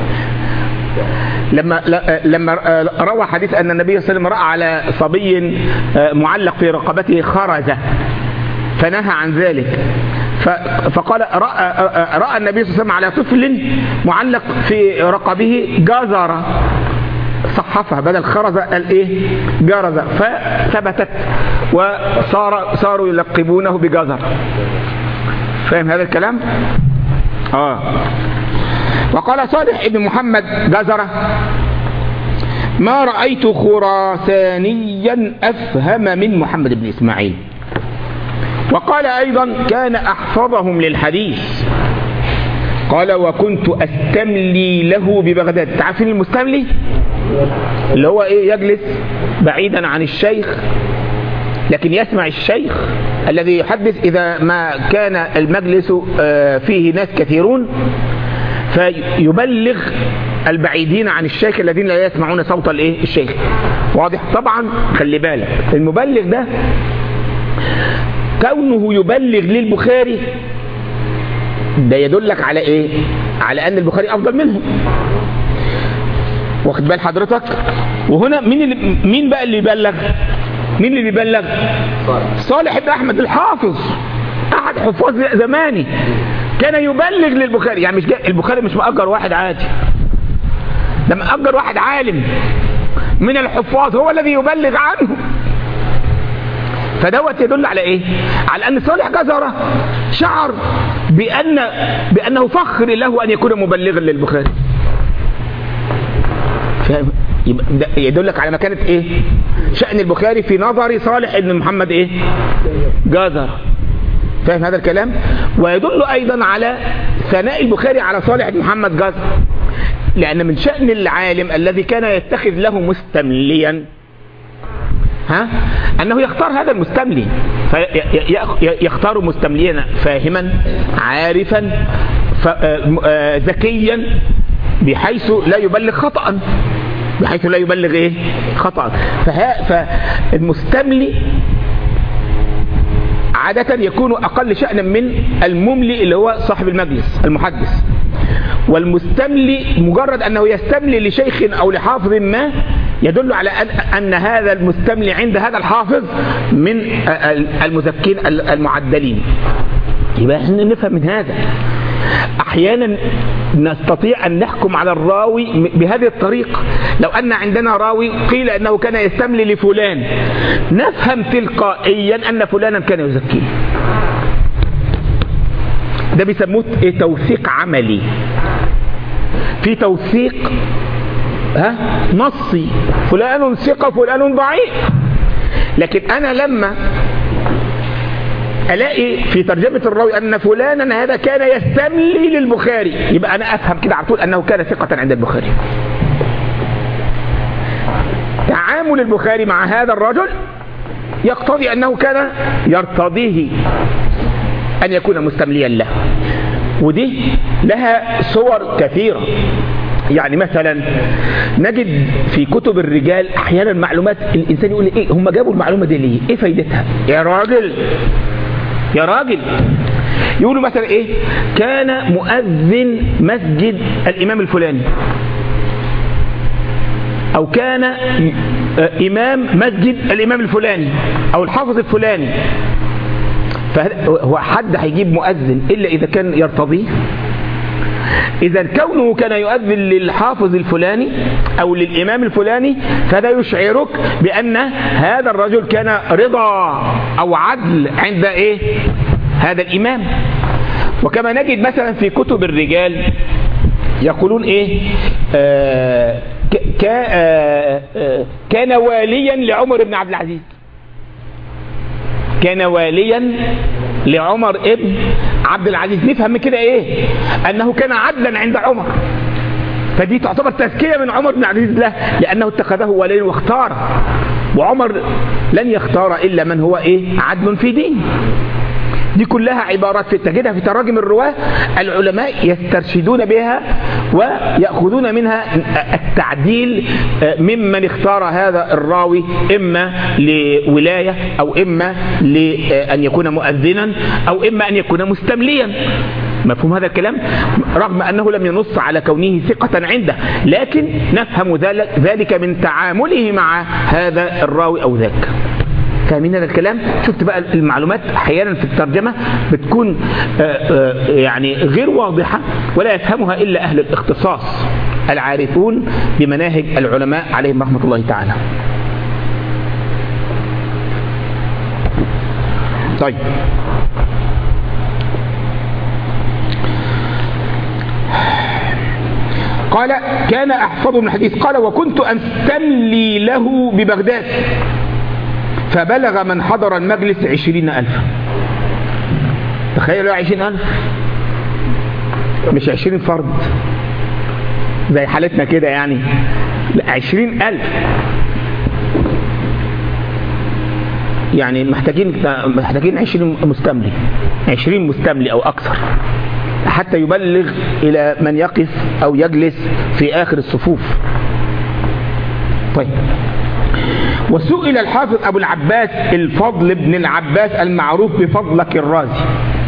لما لما روى حديث أن النبي صلى الله عليه وسلم رأى على صبي معلق في رقبته خرزة، فنهى عن ذلك، فقال رأى, رأى النبي صلى الله عليه وسلم على طفل معلق في رقبه جزرة، صحفها بدل خرزة قال ايه جرزة، فثبتت وصار صاروا يلقبونه بجزر. فاهم هذا الكلام؟ اه. وقال صالح ابن محمد جزرة: ما رأيت خراسانيا أفهم من محمد بن إسماعيل. وقال أيضا: كان أحفظهم للحديث. قال: وكنت أستملي له ببغداد. تعرفين المستملي اللي هو إيه؟ يجلس بعيدا عن الشيخ لكن يسمع الشيخ الذي يحدث إذا ما كان المجلس فيه ناس كثيرون، فيبلغ البعيدين عن الشيخ الذين لا يسمعون صوت الايه الشيخ. واضح؟ طبعا خلي بالك المبلغ ده كونه يبلغ للبخاري ده يدلك على ايه؟ على ان البخاري افضل منه. واخد بال حضرتك؟ وهنا مين اللي مين بقى اللي يبلغ؟ مين اللي بيبلغ؟ صالح بن احمد الحافظ، احد حفاظ زماني، كان يبلغ للبخاري. يعني مش البخاري مش مأجر واحد عادي، ده مأجر واحد عالم من الحفاظ هو الذي يبلغ عنه. فدوت يدل على ايه؟ على ان صالح جزرة شعر بان بانه فخر له ان يكون مبلغا للبخاري. فاهم؟ يدلك على مكانة ايه؟ شأن البخاري في نظر صالح ابن محمد ايه؟ جزرة. فاهم هذا الكلام؟ ويدل ايضا على ثناء البخاري على صالح بن محمد جزرة، لان من شأن العالم الذي كان يتخذ له مستمليا ها انه يختار هذا المستملي، فيختار مستمليا فاهما عارفا ذكيا بحيث لا يبلغ خطأ، بحيث لا يبلغ ايه خطأ. فالمستملي عادة يكون أقل شأنا من المملي اللي هو صاحب المجلس المحدث. والمستملي مجرد أنه يستملي لشيخ أو لحافظ ما يدل على أن هذا المستملي عند هذا الحافظ من المزكين المعدلين. يبقى احنا نفهم من هذا. أحيانا نستطيع أن نحكم على الراوي بهذه الطريقة. لو أن عندنا راوي قيل أنه كان يستملي لفلان، نفهم تلقائيا أن فلانا كان يزكيه. ده بيسموه إيه؟ توثيق عملي. في توثيق ها نصي، فلان ثقة فلان ضعيف. لكن أنا لما ألاقي في ترجمة الراوي أن فلانا هذا كان يستملي للبخاري، يبقى أنا أفهم كده على طول أنه كان ثقة عند البخاري. تعامل البخاري مع هذا الرجل يقتضي أنه كان يرتضيه أن يكون مستمليا له. ودي لها صور كثيرة. يعني مثلا نجد في كتب الرجال أحيانا معلومات الإنسان يقول إيه هم جابوا المعلومة دي ليه؟ إيه فايدتها؟ يا راجل يا راجل يقولوا مثلا إيه؟ كان مؤذن مسجد الإمام الفلاني، أو كان إمام مسجد الإمام الفلاني أو الحافظ الفلاني. فهو حد هيجيب مؤذن إلا إذا كان يرتضيه؟ إذا كونه كان يؤذن للحافظ الفلاني أو للإمام الفلاني فهذا يشعرك بأن هذا الرجل كان رضا أو عدل عند إيه؟ هذا الإمام. وكما نجد مثلا في كتب الرجال يقولون إيه؟ آه ك آه آه كان واليا لعمر بن عبد العزيز، كان واليا لعمر ابن عبد العزيز. نفهم من كده ايه؟ انه كان عدلا عند عمر. فدي تعتبر تزكية من عمر بن عبد العزيز له، لانه اتخذه وليا واختار. وعمر لن يختار الا من هو ايه؟ عدل في دين. دي كلها عبارات في تجدها في تراجم الرواة العلماء يسترشدون بها ويأخذون منها التعديل ممن اختار هذا الراوي إما لولاية أو إما لأن يكون مؤذنا أو إما أن يكون مستمليا. مفهوم هذا الكلام؟ رغم أنه لم ينص على كونه ثقة عنده، لكن نفهم ذلك من تعامله مع هذا الراوي أو ذاك. فاهمين هذا الكلام؟ شفت بقى المعلومات احيانا في الترجمة بتكون يعني غير واضحة ولا يفهمها إلا أهل الاختصاص العارفون بمناهج العلماء عليهم رحمة الله تعالى. طيب قال كان أحفظ من الحديث. قال وكنت أستملي له ببغداد فبلغ من حضر المجلس عشرين ألف. تخيلوا عشرين ألف، مش عشرين فرد زي حالتنا كده يعني، لا عشرين ألف. يعني محتاجين محتاجين عشرين مستملي، عشرين مستملي أو أكثر حتى يبلغ إلى من يقف أو يجلس في آخر الصفوف. طيب وسئل الحافظ أبو العباس الفضل بن العباس المعروف بفضلك الرازي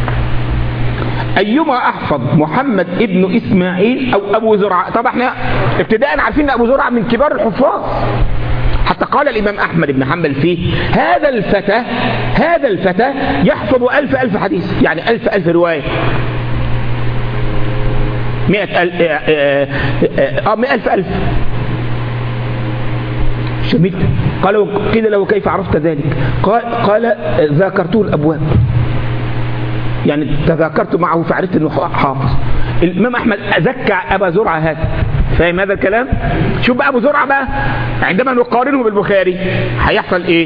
أيما أحفظ محمد ابن إسماعيل أو أبو زرعة. طبعا احنا ابتداء عارفين أبو زرعة من كبار الحفاظ، حتى قال الإمام أحمد بن حنبل فيه هذا الفتى هذا الفتى يحفظ ألف ألف حديث، يعني ألف ألف رواية، مئة ألف آه مئة ألف ألف. شميت قالوا قيل له كيف عرفت ذلك؟ قال, قال ذاكرته الأبواب، يعني تذاكرت معه فعرفت أنه حافظ. الإمام أحمد ذكى أبا زرعة هذا، فاهم هذا الكلام؟ شوف بقى أبو زرعة بقى عندما نقارنه بالبخاري هيحصل إيه؟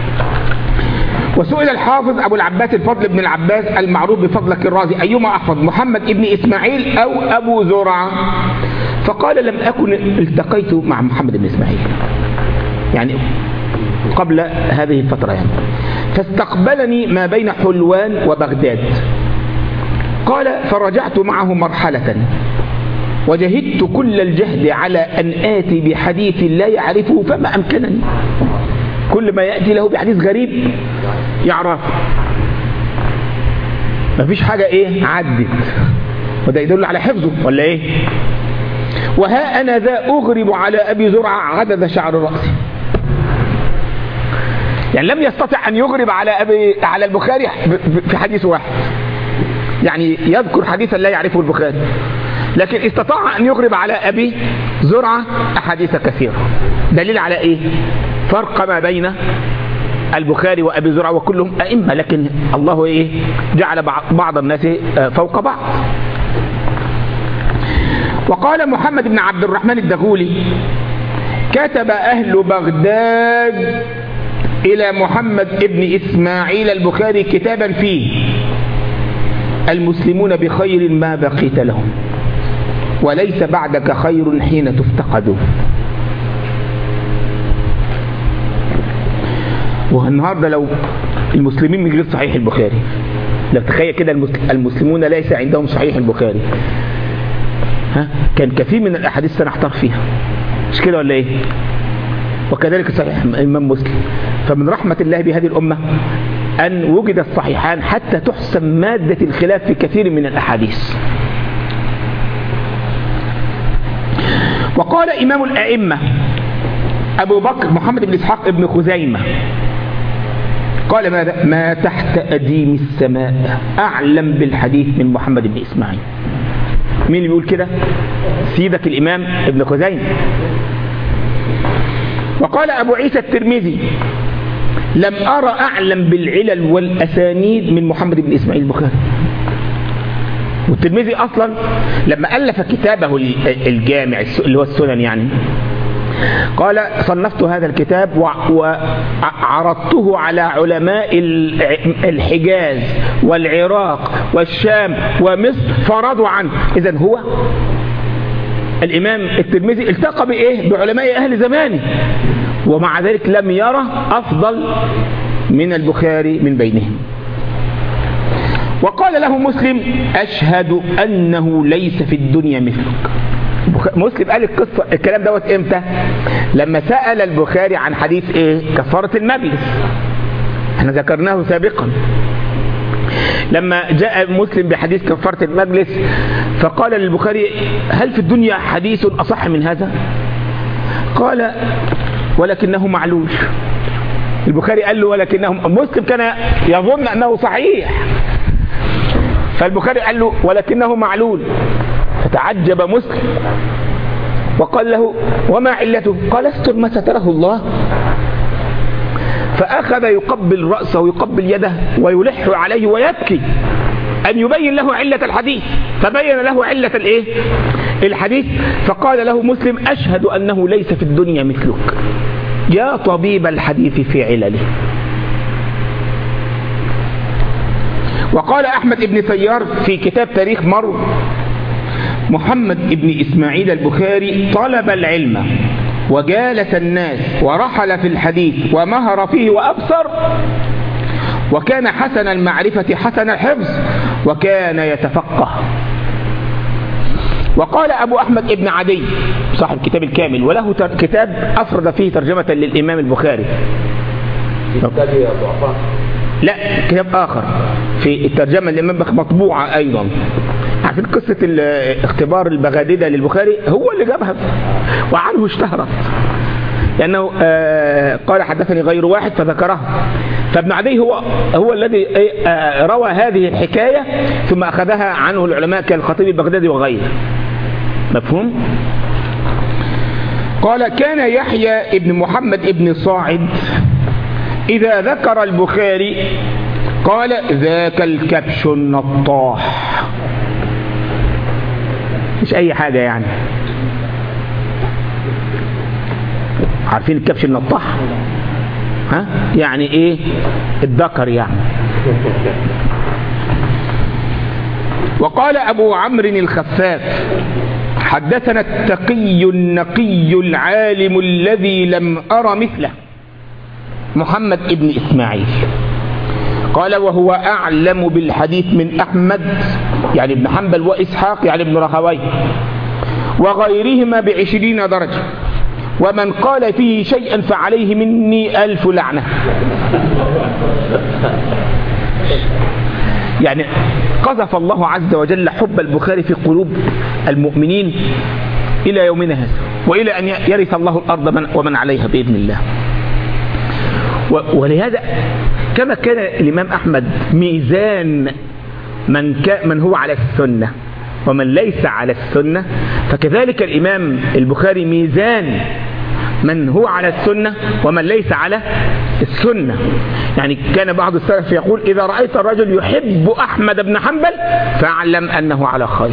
وسئل الحافظ أبو العباس الفضل بن العباس المعروف بفضلك الرازي أيما أحفظ محمد ابن إسماعيل أو أبو زرعة، فقال لم أكن التقيت مع محمد بن إسماعيل، يعني قبل هذه الفترة يعني. فاستقبلني ما بين حلوان وبغداد. قال فرجعت معه مرحلة وجهدت كل الجهد على أن آتي بحديث لا يعرفه فما أمكنني. كل ما يأتي له بحديث غريب يعرف، ما فيش حاجة ايه عدت، وده يدل على حفظه ولا ايه. وها أنا ذا أغرب على أبي زرعة عدد شعر رأسي، يعني لم يستطع أن يغرب على أبي على البخاري في حديث واحد، يعني يذكر حديثا لا يعرفه البخاري، لكن استطاع أن يغرب على أبي زرعة أحاديث كثيرة. دليل على إيه؟ فرق ما بين البخاري وأبي زرعة، وكلهم أئمة، لكن الله إيه جعل بعض الناس فوق بعض. وقال محمد بن عبد الرحمن الدغولي كتب أهل بغداد إلى محمد بن إسماعيل البخاري كتابا فيه المسلمون بخير ما بقيت لهم وليس بعدك خير حين تفتقد. والنهارده لو المسلمين من غير صحيح البخاري، لو تخيل كده المسلمون ليس عندهم صحيح البخاري، ها كان كثير من الاحاديث سنحتار فيها، مش كده ولا ايه؟ وكذلك صحيح الامام مسلم. فمن رحمة الله بهذه الامة ان وجد الصحيحان حتى تحسم مادة الخلاف في كثير من الاحاديث. وقال امام الائمة ابو بكر محمد بن اسحاق ابن خزيمة قال ماذا؟ ما تحت أديم السماء أعلم بالحديث من محمد بن إسماعيل. مين اللي بيقول كده؟ سيدك الإمام ابن خزيمة. وقال أبو عيسى الترمذي لم أرى أعلم بالعلل والأسانيد من محمد بن إسماعيل البخاري. والترمذي أصلا لما ألف كتابه الجامع اللي هو السنن يعني، قال صنفت هذا الكتاب وعرضته على علماء الحجاز والعراق والشام ومصر فرضوا عنه. إذن هو الإمام الترمذي التقى بإيه؟ بعلماء أهل زمانه، ومع ذلك لم يرى أفضل من البخاري من بينهم. وقال له مسلم أشهد أنه ليس في الدنيا مثلك. مسلم قال القصة الكلام دوت امتى؟ لما سأل البخاري عن حديث ايه؟ كفارة المجلس، احنا ذكرناه سابقا. لما جاء مسلم بحديث كفارة المجلس فقال للبخاري هل في الدنيا حديث أصح من هذا؟ قال ولكنه معلول. البخاري قال له ولكنهم، مسلم كان يظن أنه صحيح، فالبخاري قال له ولكنه معلول، فتعجب مسلم وقال له وما علته؟ قال استر ما ستره الله. فأخذ يقبل رأسه ويقبل يده ويلح عليه ويبكي أن يبين له علة الحديث، فبين له علة الإيه؟ الحديث. فقال له مسلم أشهد أنه ليس في الدنيا مثلك يا طبيب الحديث في علله. وقال أحمد بن سيار في كتاب تاريخ مرو محمد بن إسماعيل البخاري طلب العلم وجالس الناس ورحل في الحديث ومهر فيه وأبصر، وكان حسن المعرفة حسن الحفظ، وكان يتفقه. وقال أبو أحمد بن عدي صاحب الكتاب الكامل وله كتاب أفرد فيه ترجمة للإمام البخاري، لا كتاب آخر في الترجمة للإمام مطبوعة أيضا. عارفين قصة اختبار البغاددة للبخاري؟ هو اللي جابها وعنه اشتهرت، لأنه قال حدثني غير واحد فذكرها. فابن عدي هو هو الذي روى هذه الحكاية ثم أخذها عنه العلماء كالخطيب البغدادي وغيره. مفهوم؟ قال كان يحيى ابن محمد ابن صاعد إذا ذكر البخاري قال ذاك الكبش النطاح، مش أي حاجة يعني. عارفين الكبش النطاح؟ ها؟ يعني إيه؟ الذكر يعني. وقال أبو عمرو الخفاف حدثنا التقي النقي العالم الذي لم أر مثله محمد ابن إسماعيل، قال وهو أعلم بالحديث من أحمد يعني ابن حنبل وإسحاق يعني ابن راهويه وغيرهما بعشرين درجة، ومن قال فيه شيئا فعليه مني ألف لعنة. يعني قذف الله عز وجل حب البخاري في قلوب المؤمنين إلى يومنا هذا، وإلى أن يرث الله الأرض من ومن عليها بإذن الله. ولهذا كما كان الإمام أحمد ميزان من, من هو على السنة ومن ليس على السنة، فكذلك الإمام البخاري ميزان من هو على السنة ومن ليس على السنة. يعني كان بعض السلف يقول إذا رأيت الرجل يحب أحمد بن حنبل فاعلم أنه على خير،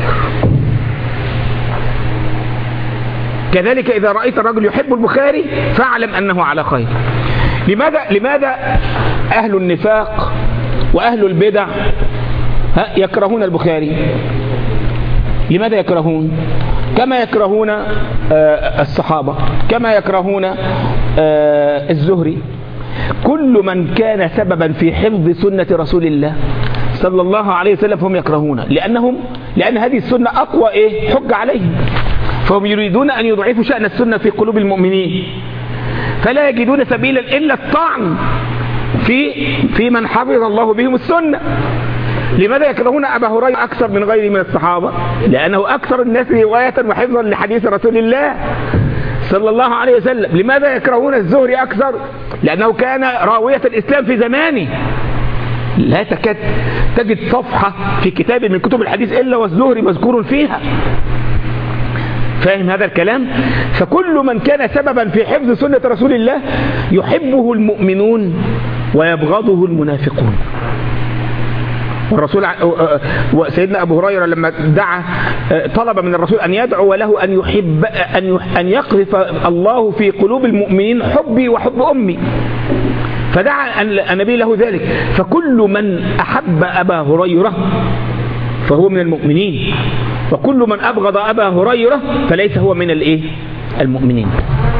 كذلك إذا رأيت الرجل يحب البخاري فاعلم أنه على خير. لماذا لماذا أهل النفاق وأهل البدع يكرهون البخاري؟ لماذا يكرهون؟ كما يكرهون الصحابة، كما يكرهون الزهري. كل من كان سببا في حفظ سنة رسول الله صلى الله عليه وسلم هم يكرهون، لأنهم لأن هذه السنة أقوى إيه؟ حج عليهم، فهم يريدون أن يضعفوا شأن السنة في قلوب المؤمنين، فلا يجدون سبيلا إلا الطعن في في من حفظ الله بهم السنة. لماذا يكرهون أبا هريرة أكثر من غيره من الصحابة؟ لأنه أكثر الناس رواية وحفظا لحديث رسول الله صلى الله عليه وسلم. لماذا يكرهون الزهري أكثر؟ لأنه كان راوية الإسلام في زمانه، لا تكاد تجد صفحة في كتاب من كتب الحديث إلا والزهري مذكور فيها. فاهم هذا الكلام؟ فكل من كان سببا في حفظ سنة رسول الله يحبه المؤمنون ويبغضه المنافقون. والرسول سيدنا أبو هريرة لما دعا طلب من الرسول أن يدعو له أن يحب أن أن يقذف الله في قلوب المؤمنين حبي وحب أمي، فدعا النبي له ذلك. فكل من أحب أبا هريرة فهو من المؤمنين، وكل من أبغض أبا هريرة فليس هو من الإيه؟ المؤمنين.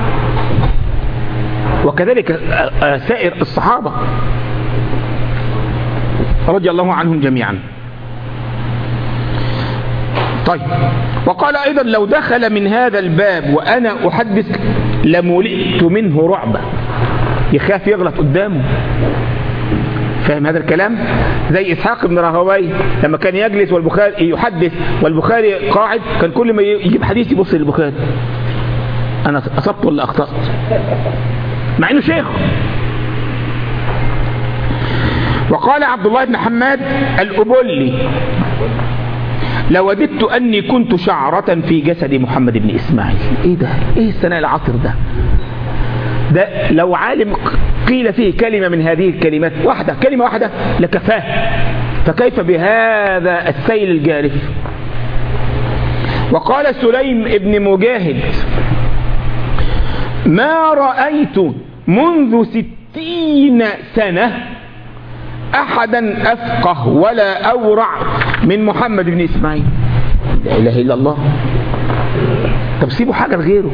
وكذلك سائر الصحابة رضي الله عنهم جميعا. طيب، وقال أيضا لو دخل من هذا الباب وأنا أحدث لملئت منه رعبا، يخاف يغلط قدامه. فاهم هذا الكلام؟ زي إسحاق بن راهويه لما كان يجلس والبخاري يحدث والبخاري قاعد، كان كل ما يجيب حديث يبص للبخاري أنا أصبت ولا أخطأت، مع إنه شيخ وقال عبد الله بن حماد الأبولي لوددت أني كنت شعرة في جسد محمد بن إسماعيل. إيه ده؟ إيه الثناء العطر ده؟ ده لو عالم قيل فيه كلمة من هذه الكلمات واحدة، كلمة واحدة لكفاه، فكيف بهذا السيل الجارف؟ وقال سليم ابن مجاهد ما رأيت منذ ستين سنة أحدا أفقه ولا أورع من محمد بن إسماعيل. لا إله إلا الله. طب سيبوا حاجة لغيره.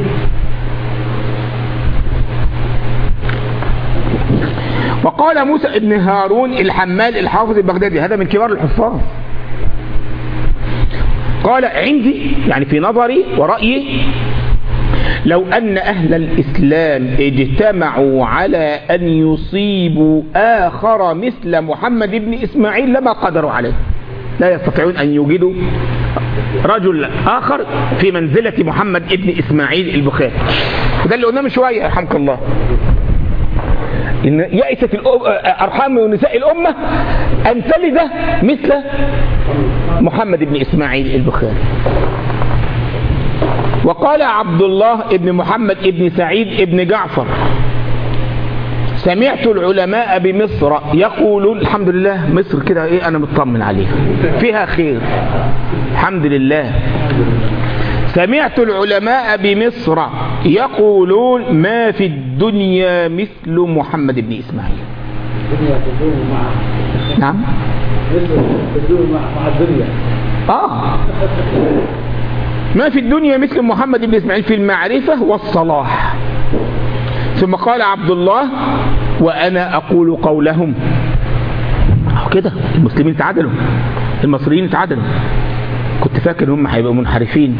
وقال موسى ابن هارون الحمال الحافظ البغدادي، هذا من كبار الحفاظ، قال عندي يعني في نظري ورأيي لو أن أهل الإسلام اجتمعوا على أن يصيبوا آخر مثل محمد بن إسماعيل لما قدروا عليه. لا يستطيعون أن يوجدوا رجل آخر في منزلة محمد بن إسماعيل البخاري. وده اللي قلناه من شوية رحمك الله، إن يأست أرحام ونساء الأمة أن تلد مثل محمد بن إسماعيل البخاري. وقال عبد الله بن محمد بن سعيد بن جعفر سمعت العلماء بمصر يقولون، الحمد لله مصر كده ايه انا مطمن عليها فيها خير الحمد لله، سمعت العلماء بمصر يقولون ما في الدنيا مثل محمد بن إسماعيل. نعم مع الدنيا اه ما في الدنيا مثل محمد بن إسماعيل في المعرفة والصلاح. ثم قال عبد الله وأنا أقول قولهم. كده المسلمين تعادلوا، المصريين تعادلوا، كنت فاكر هم هيبقوا منحرفين.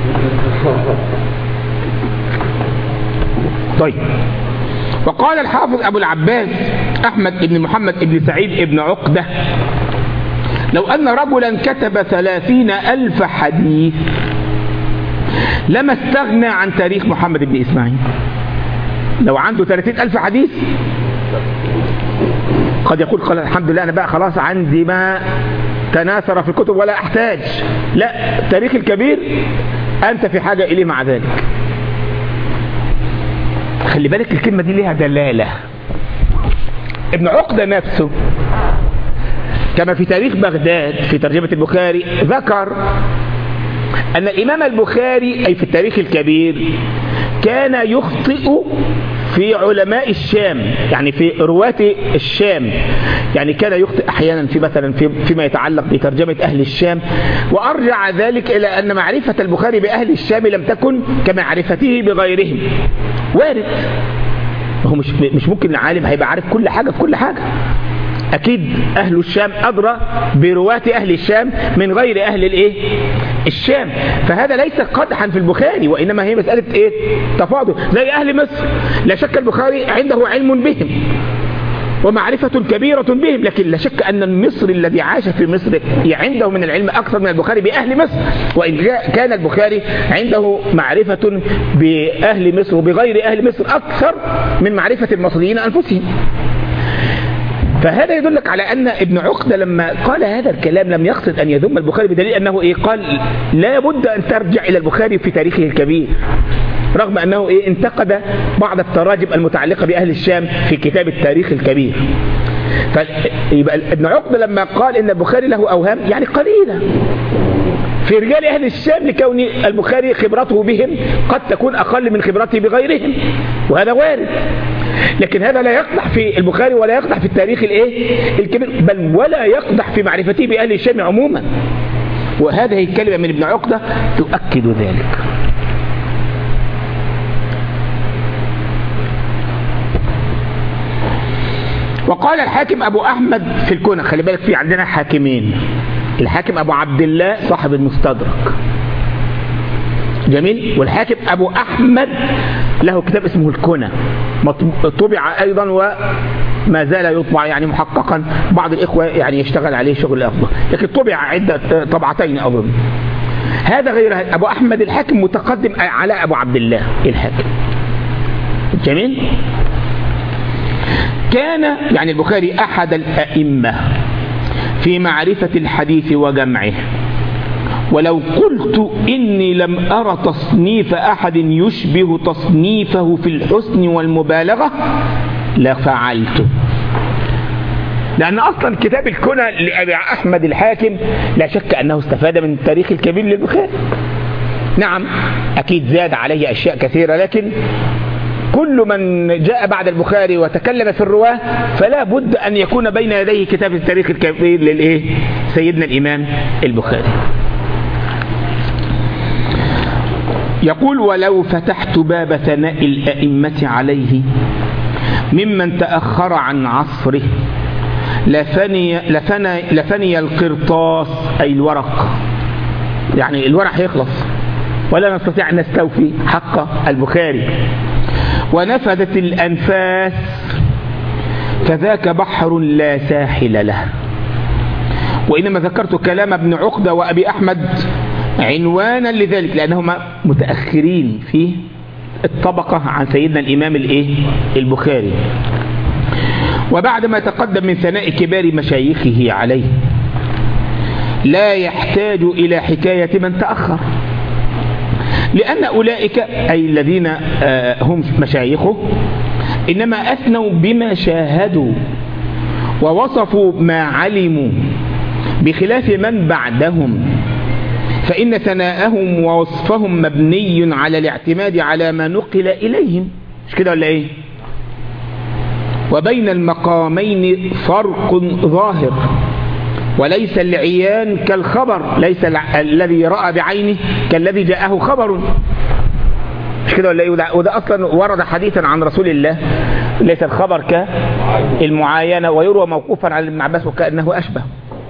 طيب وقال الحافظ أبو العباس أحمد بن محمد بن سعيد بن عقدة لو أن رجلا كتب ثلاثين ألف حديث لما استغنى عن تاريخ محمد بن إسماعيل. لو عنده ثلاثين ألف حديث قد يقول قال الحمد لله أنا بقى خلاص عندي ما تناثر في الكتب ولا أحتاج. لا، التاريخ الكبير أنت في حاجة إليه مع ذلك. خلي بالك الكلمة دي ليها دلالة. ابن عقدة نفسه كما في تاريخ بغداد في ترجمة البخاري ذكر أن الإمام البخاري أي في التاريخ الكبير كان يخطئ في علماء الشام، يعني في رواة الشام، يعني كان يخطئ أحيانا في مثلا في فيما يتعلق بترجمة أهل الشام، وأرجع ذلك إلى أن معرفة البخاري بأهل الشام لم تكن كمعرفته بغيرهم. وارد، هو مش مش ممكن العالم هيبقى عارف كل حاجة في كل حاجة. أكيد أهل الشام أدرى برواة أهل الشام من غير أهل الإيه؟ الشام. فهذا ليس قدحا في البخاري، وإنما هي مسألة إيه؟ تفاضل. زي أهل مصر لا شك البخاري عنده علم بهم ومعرفة كبيرة بهم، لكن لا شك أن المصري الذي عاش في مصر عنده من العلم أكثر من البخاري بأهل مصر، وإن كان البخاري عنده معرفة بأهل مصر وبغير أهل مصر أكثر من معرفة المصريين أنفسهم. فهذا يدلك على أن ابن عقدة لما قال هذا الكلام لم يقصد أن يذم البخاري، بدليل أنه إيه قال لا بد أن ترجع إلى البخاري في تاريخه الكبير، رغم أنه إيه انتقد بعض التراجم المتعلقة بأهل الشام في كتاب التاريخ الكبير. فيبقى ابن عقدة لما قال إن البخاري له أوهام يعني قليلة في رجال أهل الشام، لكون البخاري خبرته بهم قد تكون أقل من خبرته بغيرهم، وهذا وارد. لكن هذا لا يقدح في البخاري ولا يقدح في التاريخ الايه الكبير، بل ولا يقدح في معرفته بأهل الشام عموما. وهذه الكلمة من ابن عقدة تؤكد ذلك. وقال الحاكم أبو أحمد في الكنى، خلي بالك في عندنا حاكمين، الحاكم أبو عبد الله صاحب المستدرك جميل، والحاكم أبو أحمد له كتاب اسمه الكنى طبع أيضا وما زال يطبع يعني محققا، بعض الإخوة يعني يشتغل عليه شغل أفضل، لكن طبع عدة طبعتين أظن. هذا غير أبو أحمد الحاكم متقدم على أبو عبد الله الحاكم جميل. كان يعني البخاري أحد الأئمة في معرفة الحديث وجمعه، ولو قلت إني لم أرى تصنيف أحد يشبه تصنيفه في الحسن والمبالغة لفعلته، لأن أصلا كتاب الكنى لأبي أحمد الحاكم لا شك أنه استفاد من التاريخ الكبير للبخاري. نعم أكيد زاد عليه أشياء كثيرة، لكن كل من جاء بعد البخاري وتكلم في الرواة فلا بد أن يكون بين يديه كتاب التاريخ الكبير للإيه؟ سيدنا الإمام البخاري. يقول: ولو فتحت باب ثناء الأئمة عليه ممن تأخر عن عصره لفني, لفني, لفني القرطاس، أي الورق، يعني الورق هيخلص ولا نستطيع أن نستوفي حق البخاري، ونفذت الأنفاس فذاك بحر لا ساحل له. وإنما ذكرت كلام ابن عقدة وأبي أحمد عنوانا لذلك، لأنهما متأخرين في الطبقة عن سيدنا الإمام الإيه؟ البخاري. وبعد ما تقدم من ثناء كبار مشايخه عليه لا يحتاج إلى حكاية من تأخر، لأن أولئك أي الذين هم مشايخه إنما أثنوا بما شاهدوا ووصفوا ما علموا، بخلاف من بعدهم فإن ثناءهم ووصفهم مبني على الاعتماد على ما نقل إليهم. مش كده ولا إيه؟ وبين المقامين فرق ظاهر، وليس العيان كالخبر، ليس الذي رأى بعينه كالذي جاءه خبر. مش كده ولا إيه؟ وده, وده أصلا ورد حديثا عن رسول الله: ليس الخبر كالمعاينة، ويروى موقوفا على ابن عباس وكأنه أشبه.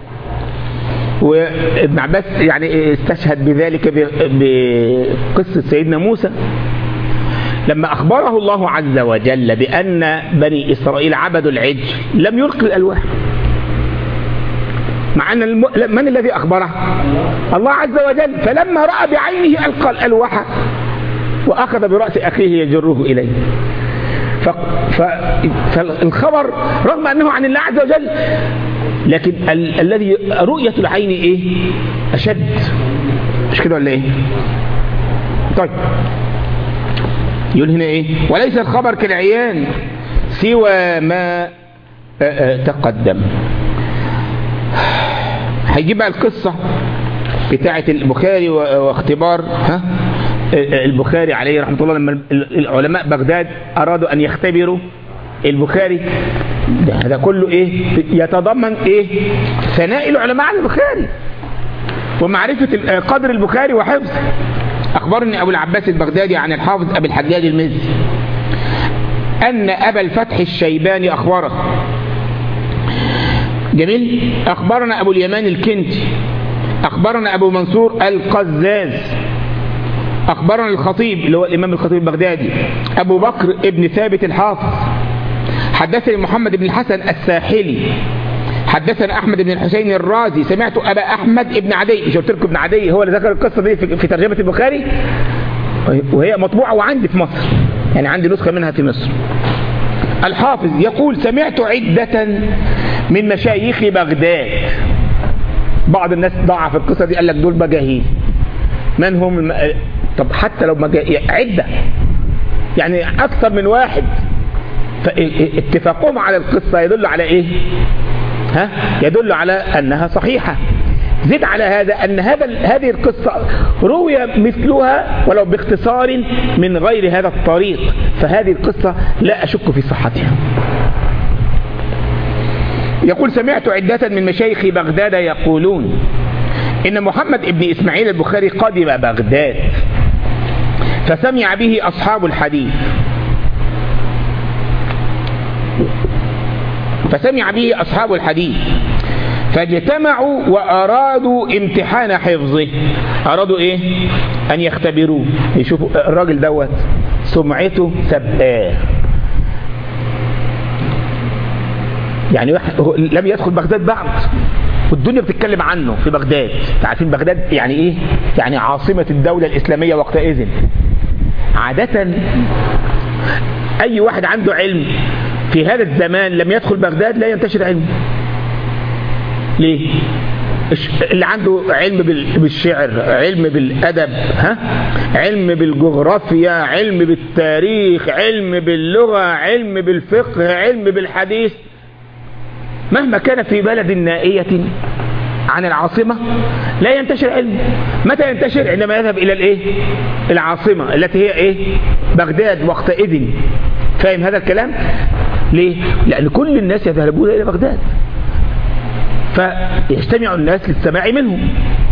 وابن عباس يعني استشهد بذلك بقصة سيدنا موسى لما أخبره الله عز وجل بأن بني إسرائيل عبدوا العجل لم يلقي الألواح، مع أن الم... من الذي أخبره؟ الله عز وجل. فلما رأى بعينه ألقى الألواح وأخذ برأس أخيه يجره إليه. ف... ف... فالخبر رغم أنه عن الله عز وجل، لكن ال... الذي رؤية العين إيه؟ أشد. مش كده ولا إيه؟ طيب يقول هنا إيه؟ وليس الخبر كالعيان سوى ما تقدم. هيجيب بقى القصة بتاعة البخاري واختبار ها البخاري عليه رحمة الله، لما العلماء بغداد أرادوا أن يختبروا البخاري. هذا كله إيه؟ يتضمن إيه؟ ثناء العلماء على البخاري ومعرفة قدر البخاري وحفظه. أخبرني أبو العباس البغدادي عن الحافظ أبي الحجاج المزي أن أبا الفتح الشيباني أخبره. جميل. أخبرنا أبو اليمان الكنتي، أخبرنا أبو منصور القزاز، أخبرنا الخطيب اللي هو الإمام الخطيب البغدادي أبو بكر ابن ثابت الحافظ، حدثني محمد بن الحسن الساحلي، حدثنا أحمد بن الحسين الرازي، سمعت أبا أحمد ابن عدي. مش قلت لكم ابن عدي هو اللي ذكر القصة دي في ترجمة البخاري، وهي مطبوعة وعندي في مصر، يعني عندي نسخة منها في مصر. الحافظ يقول: سمعت عدة من مشايخ بغداد. بعض الناس ضعف القصة دي، قال لك دول مجاهيل. من هم الم... طب حتى لو مجاهيل عدة يعني أكثر من واحد، فاتفاقهم على القصة يدل على إيه؟ ها؟ يدل على أنها صحيحة. زد على هذا أن هذا هذه القصة روي مثلها ولو باختصار من غير هذا الطريق، فهذه القصة لا أشك في صحتها. يقول: سمعت عدة من مشايخ بغداد يقولون إن محمد ابن إسماعيل البخاري قدم بغداد فسمع به أصحاب الحديث فسمع به أصحاب الحديث فاجتمعوا وأرادوا امتحان حفظه. أرادوا إيه؟ أن يختبروه، يشوفوا الراجل دوت سمعته سبقاه، يعني لم يدخل بغداد بعد والدنيا بتتكلم عنه في بغداد. تعرفين بغداد يعني إيه؟ يعني عاصمة الدولة الإسلامية وقتئذ. عادة أي واحد عنده علم في هذا الزمان لم يدخل بغداد لا ينتشر علم. ليه؟ اللي عنده علم بالشعر، علم بالأدب، ها؟ علم بالجغرافيا، علم بالتاريخ، علم باللغة، علم بالفقه، علم بالحديث، مهما كان في بلد نائية عن العاصمة لا ينتشر علم. متى ينتشر؟ عندما يذهب إلى الإيه؟ العاصمة التي هي إيه؟ بغداد وقتئذ. فاهم هذا الكلام؟ ليه؟ لأن كل الناس يذهبون إلى بغداد، فيجتمع الناس للسماع منهم.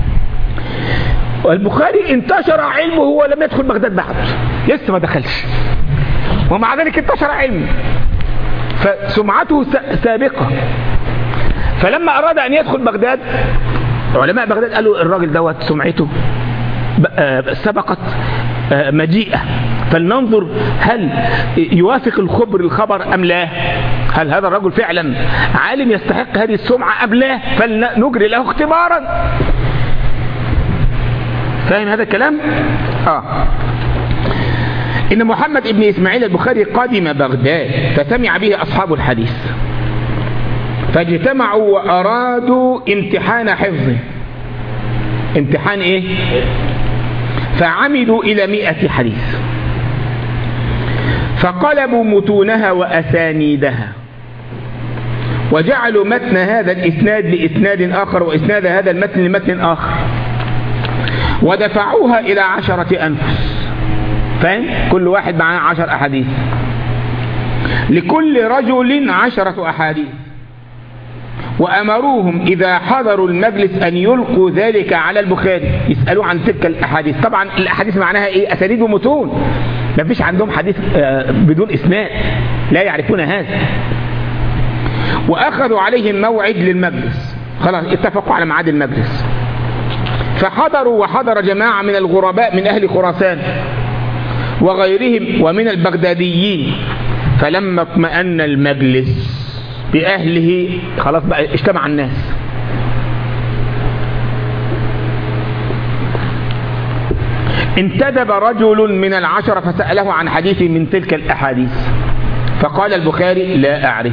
والبخاري انتشر علمه وهو لم يدخل بغداد بعد، لسه ما دخلش، ومع ذلك انتشر علمه، فسمعته سابقة. فلما أراد أن يدخل بغداد علماء بغداد قالوا الراجل دوت سمعته سبقت مجيئة، فلننظر هل يوافق الخبر الخبر أم لا، هل هذا الرجل فعلا عالم يستحق هذه السمعة أم لا، فلنجري له اختبارا. فاهم هذا الكلام؟ آه. إن محمد ابن إسماعيل البخاري قدم بغداد فسمع به أصحاب الحديث، فاجتمعوا وأرادوا امتحان حفظه. امتحان إيه؟ فعمدوا إلى مئة حديث، فقلبوا متونها وأسانيدها، وجعلوا متن هذا الإسناد لإسناد آخر، وإسناد هذا المتن لمتن آخر، ودفعوها إلى عشرة أنفس. فاهم؟ كل واحد معاه عشر أحاديث، لكل رجل عشرة أحاديث، وأمروهم إذا حضروا المجلس أن يلقوا ذلك على البخاري، يسألوا عن تلك الأحاديث. طبعا الأحاديث معناها إيه؟ أسانيد ومتون، ما فيش عندهم حديث بدون إسناد، لا يعرفون هذا. وأخذوا عليهم موعد للمجلس، خلاص اتفقوا على ميعاد المجلس، فحضروا، وحضر جماعة من الغرباء من أهل خراسان وغيرهم ومن البغداديين. فلما اطمأن المجلس بأهله خلاص بقى اجتمع الناس، انتدب رجل من العشرة فسأله عن حديث من تلك الأحاديث، فقال البخاري لا أعرف.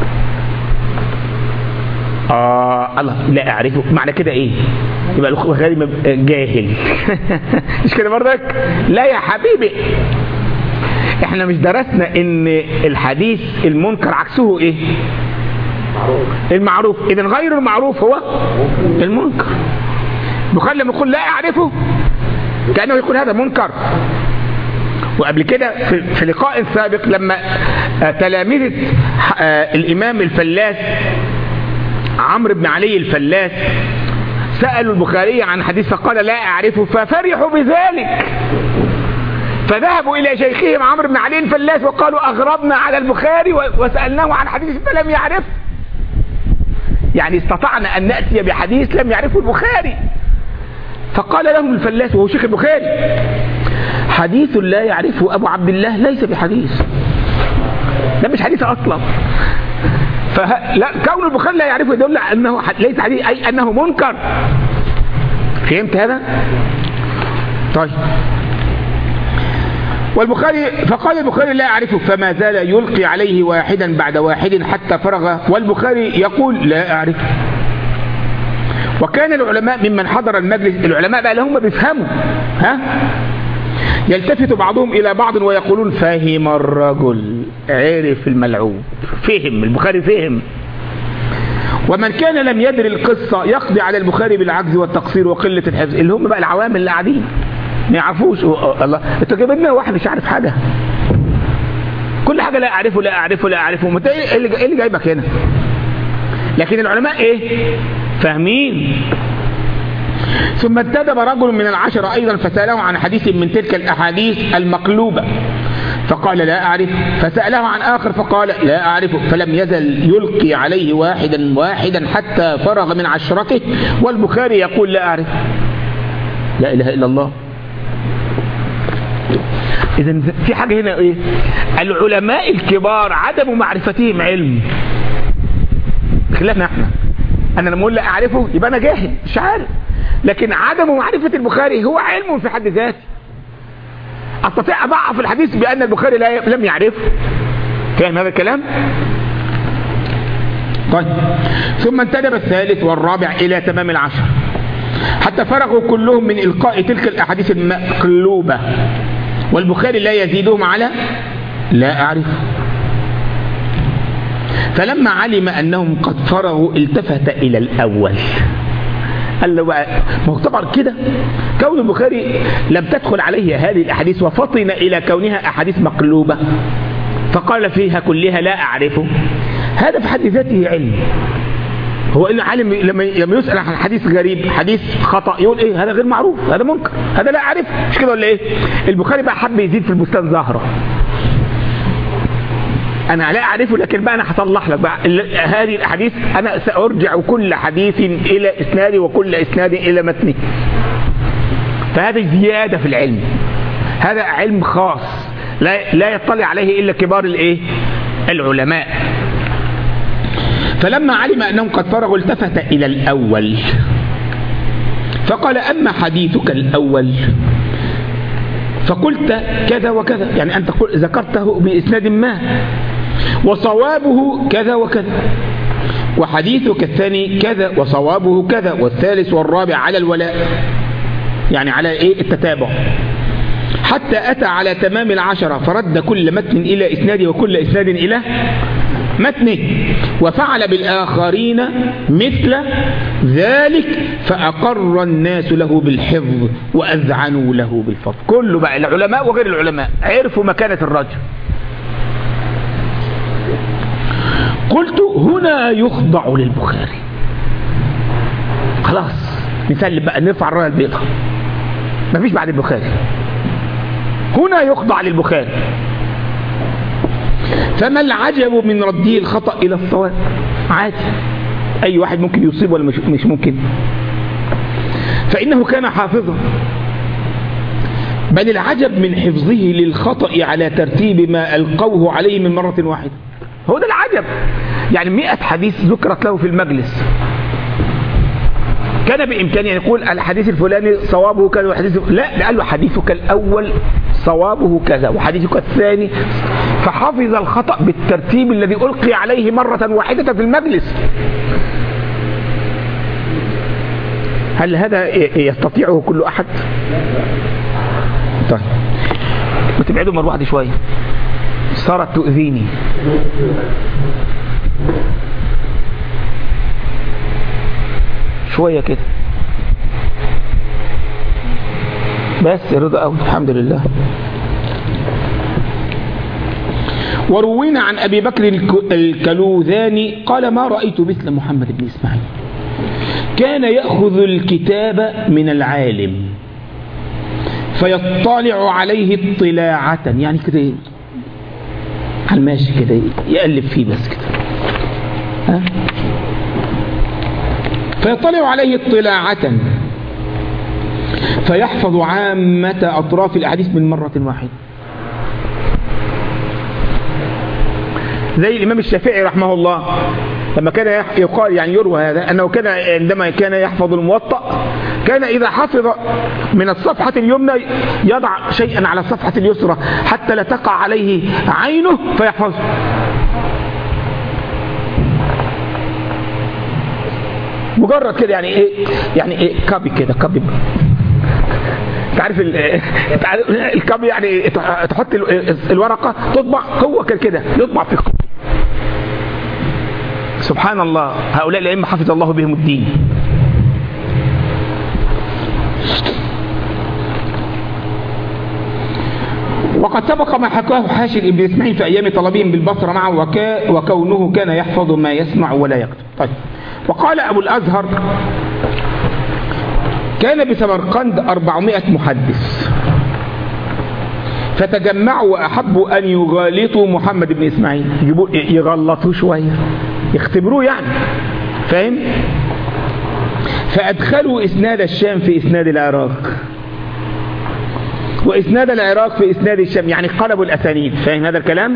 آه الله، لا أعرفه معنى كده إيه؟ يبقى البخاري جاهل. مش كده برضك؟ لا يا حبيبي، احنا مش درسنا ان الحديث المنكر عكسه ايه؟ المعروف. اذا غير المعروف هو المنكر. البخاري لما يقول لا اعرفه كأنه يقول هذا منكر. وقبل كده في, في لقاء سابق لما تلامذة الامام الفلاس عمرو بن علي الفلاس سألوا البخاري عن حديث فقال لا اعرفه، ففرحوا بذلك، فذهبوا إلى شيخهم عمرو بن علي الفلاس وقالوا أغربنا على البخاري وسألناه عن حديث فلم يعرف. يعني استطعنا أن نأتي بحديث لم يعرفه البخاري. فقال لهم الفلاس وهو شيخ البخاري حديث لا يعرفه أبو عبد الله ليس بحديث، ده مش حديث أصلا. فلا كون البخاري لا يعرفه يدل على أنه ليس حديث، أي أنه منكر. فهمت هذا؟ طيب. والبخاري فقال البخاري لا أعرفه، فما زال يلقي عليه واحدا بعد واحد حتى فرغ، والبخاري يقول لا أعرفه. وكان العلماء ممن حضر المجلس، العلماء بقى لهم بيفهموا، ها، يلتفت بعضهم إلى بعض ويقولون فهم الرجل، عرف الملعوب، فهم البخاري فهم. ومن كان لم يدري القصة يقضي على البخاري بالعجز والتقصير وقلة الحفظ، اللي هم بقى العوام اللي قاعدين ما يعرفوش. الله، انت جايب لنا واحد مش عارف حاجه، كل حاجه لا اعرفه لا اعرفه لا اعرفه، متى ايه اللي جايبك هنا؟ لكن العلماء ايه؟ فاهمين. ثم انتدب رجل من العشرة ايضا فسأله عن حديث من تلك الاحاديث المقلوبه، فقال لا اعرف، فسأله عن اخر فقال لا اعرفه، فلم يزل يلقي عليه واحدا واحدا حتى فرغ من عشرته، والبخاري يقول لا اعرف. لا اله الا الله. إذا في حاجة هنا إيه؟ العلماء الكبار عدم معرفتهم علم، خلافنا احنا. أنا لما أقول لا أعرفه يبقى أنا جاهل مش عارف، لكن عدم معرفة البخاري هو علم في حد ذاته. أستطيع أضعف الحديث بأن البخاري لا لم يعرفه، فاهم هذا الكلام؟ طيب ثم انتدب الثالث والرابع إلى تمام العشر حتى فرغوا كلهم من إلقاء تلك الأحاديث المقلوبة، والبخاري لا يزيدهم على لا أعرف. فلما علم أنهم قد فرغوا التفت إلى الأول، قال له بقى ما هو طبعا كده كون البخاري لم تدخل عليه هذه الأحاديث وفطن إلى كونها أحاديث مقلوبة فقال فيها كلها لا أعرفه، هذا في حد ذاته علم. هو إن عالم لما لما يسأل عن حديث غريب حديث خطأ يقول إيه هذا غير معروف، هذا منكر، هذا لا أعرف، مش كده ولا إيه؟ البخاري بقى حب يزيد في البستان زهرة، أنا لا أعرفه لكن بقى أنا هصلح لك بقى هذه الأحاديث، أنا سأرجع كل حديث إلى إسنادي وكل إسناد إلى متنه. فهذا زيادة في العلم، هذا علم خاص لا لا يطلع عليه إلا كبار الإيه؟ العلماء. فلما علم أنهم قد فرغوا التفت إلى الأول فقال أما حديثك الأول فقلت كذا وكذا، يعني أنت ذكرته بإسناد ما وصوابه كذا وكذا، وحديثك الثاني كذا وصوابه كذا، والثالث والرابع على الولاء، يعني على إيه؟ التتابع، حتى أتى على تمام العشرة فرد كل متن إلى إسناده وكل إسناد إلى متنه، وفعل بالآخرين مثل ذلك فأقر الناس له بالحفظ وأذعنوا له بالفضل. كله بقى العلماء وغير العلماء عرفوا مكانة الرجل. قلت هنا يخضع للبخاري، خلاص نسلم بقى نرفع الراية البيضاء، مفيش بعد البخاري، هنا يخضع للبخاري. فما العجب من رده الخطأ إلى الصواب؟ عادي، أي واحد ممكن يصيب ولا مش ممكن، فإنه كان حافظا، بل العجب من حفظه للخطأ على ترتيب ما ألقوه عليه من مرة واحدة. هو ده العجب، يعني مئة حديث ذكرت له في المجلس، كان بإمكانه يقول الحديث الفلاني صوابه كذا وحديث، لا قال له حديثك الأول صوابه كذا وحديثك الثاني، فحفظ الخطأ بالترتيب الذي ألقي عليه مرة واحدة في المجلس. هل هذا يستطيعه كل أحد؟ طيب ما تبعدوا مروحة دي شوية، صارت تؤذيني. شوية كده بس رضا قوي الحمد لله. وروينا عن أبي بكر الكلوذاني قال ما رأيت مثل محمد بن إسماعيل، كان يأخذ الكتاب من العالم فيطلع عليه اطلاعة، يعني كده على الماشي كده يقلب فيه بس كده، ها؟ فيطلع عليه اطلاعة فيحفظ عامة أطراف الأحاديث من مرة واحدة، زي الإمام الشافعي رحمه الله لما كان يقال يعني يروى هذا أنه كان عندما كان يحفظ الموطأ كان إذا حفظ من الصفحة اليمنى يضع شيئا على الصفحة اليسرى حتى لا تقع عليه عينه فيحفظه. مجرد كده يعني ايه، يعني ايه كابي كده، كابي تعرف الكابي يعني تحط الورقة تطبع، هو كده يطبع في الكابي. سبحان الله، هؤلاء الأئمة حفظ الله بهم الدين. وقد سبق ما حكاه حاشر ابن إسماعيل في أيام طلبهم بالبصرة معه وكا وكونه كان يحفظ ما يسمع ولا يكتب. طيب. وقال أبو الأزهر كان بسمرقند أربعمائة محدث فتجمعوا وأحبوا أن يغالطوا محمد بن إسماعيل، يجيبوا يغلطوا شوية يختبروه يعني، فاهم؟ فأدخلوا إسناد الشام في إسناد العراق وإسناد العراق في إسناد الشام، يعني قلبوا الأسانيد، فاهم هذا الكلام؟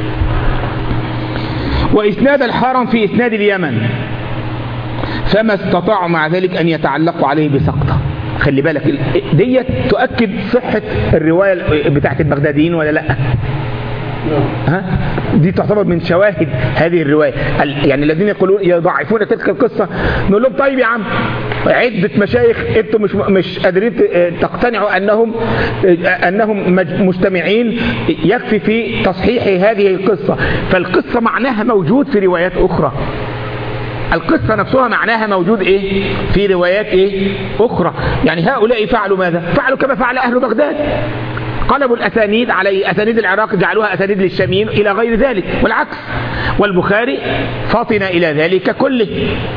وإسناد الحرم في إسناد اليمن، فما استطاعوا مع ذلك أن يتعلقوا عليه بسقطة. خلي بالك ديت تؤكد صحة الرواية بتاعت البغداديين ولا لا؟ ها دي تعتبر من شواهد هذه الرواية. يعني الذين يقولون يضعفون تلك القصة نقول لهم طيب يا عم عدة مشايخ انتم مش مش قادرين تقتنعوا انهم انهم مجتمعين يكفي في تصحيح هذه القصة، فالقصة معناها موجود في روايات اخرى. القصة نفسها معناها موجود ايه في روايات ايه اخرى. يعني هؤلاء فعلوا ماذا؟ فعلوا كما فعل اهل بغداد، قلبوا الاسانيد على اسانيد العراق جعلوها اسانيد للشاميين الى غير ذلك والعكس، والبخاري فاطن الى ذلك كله.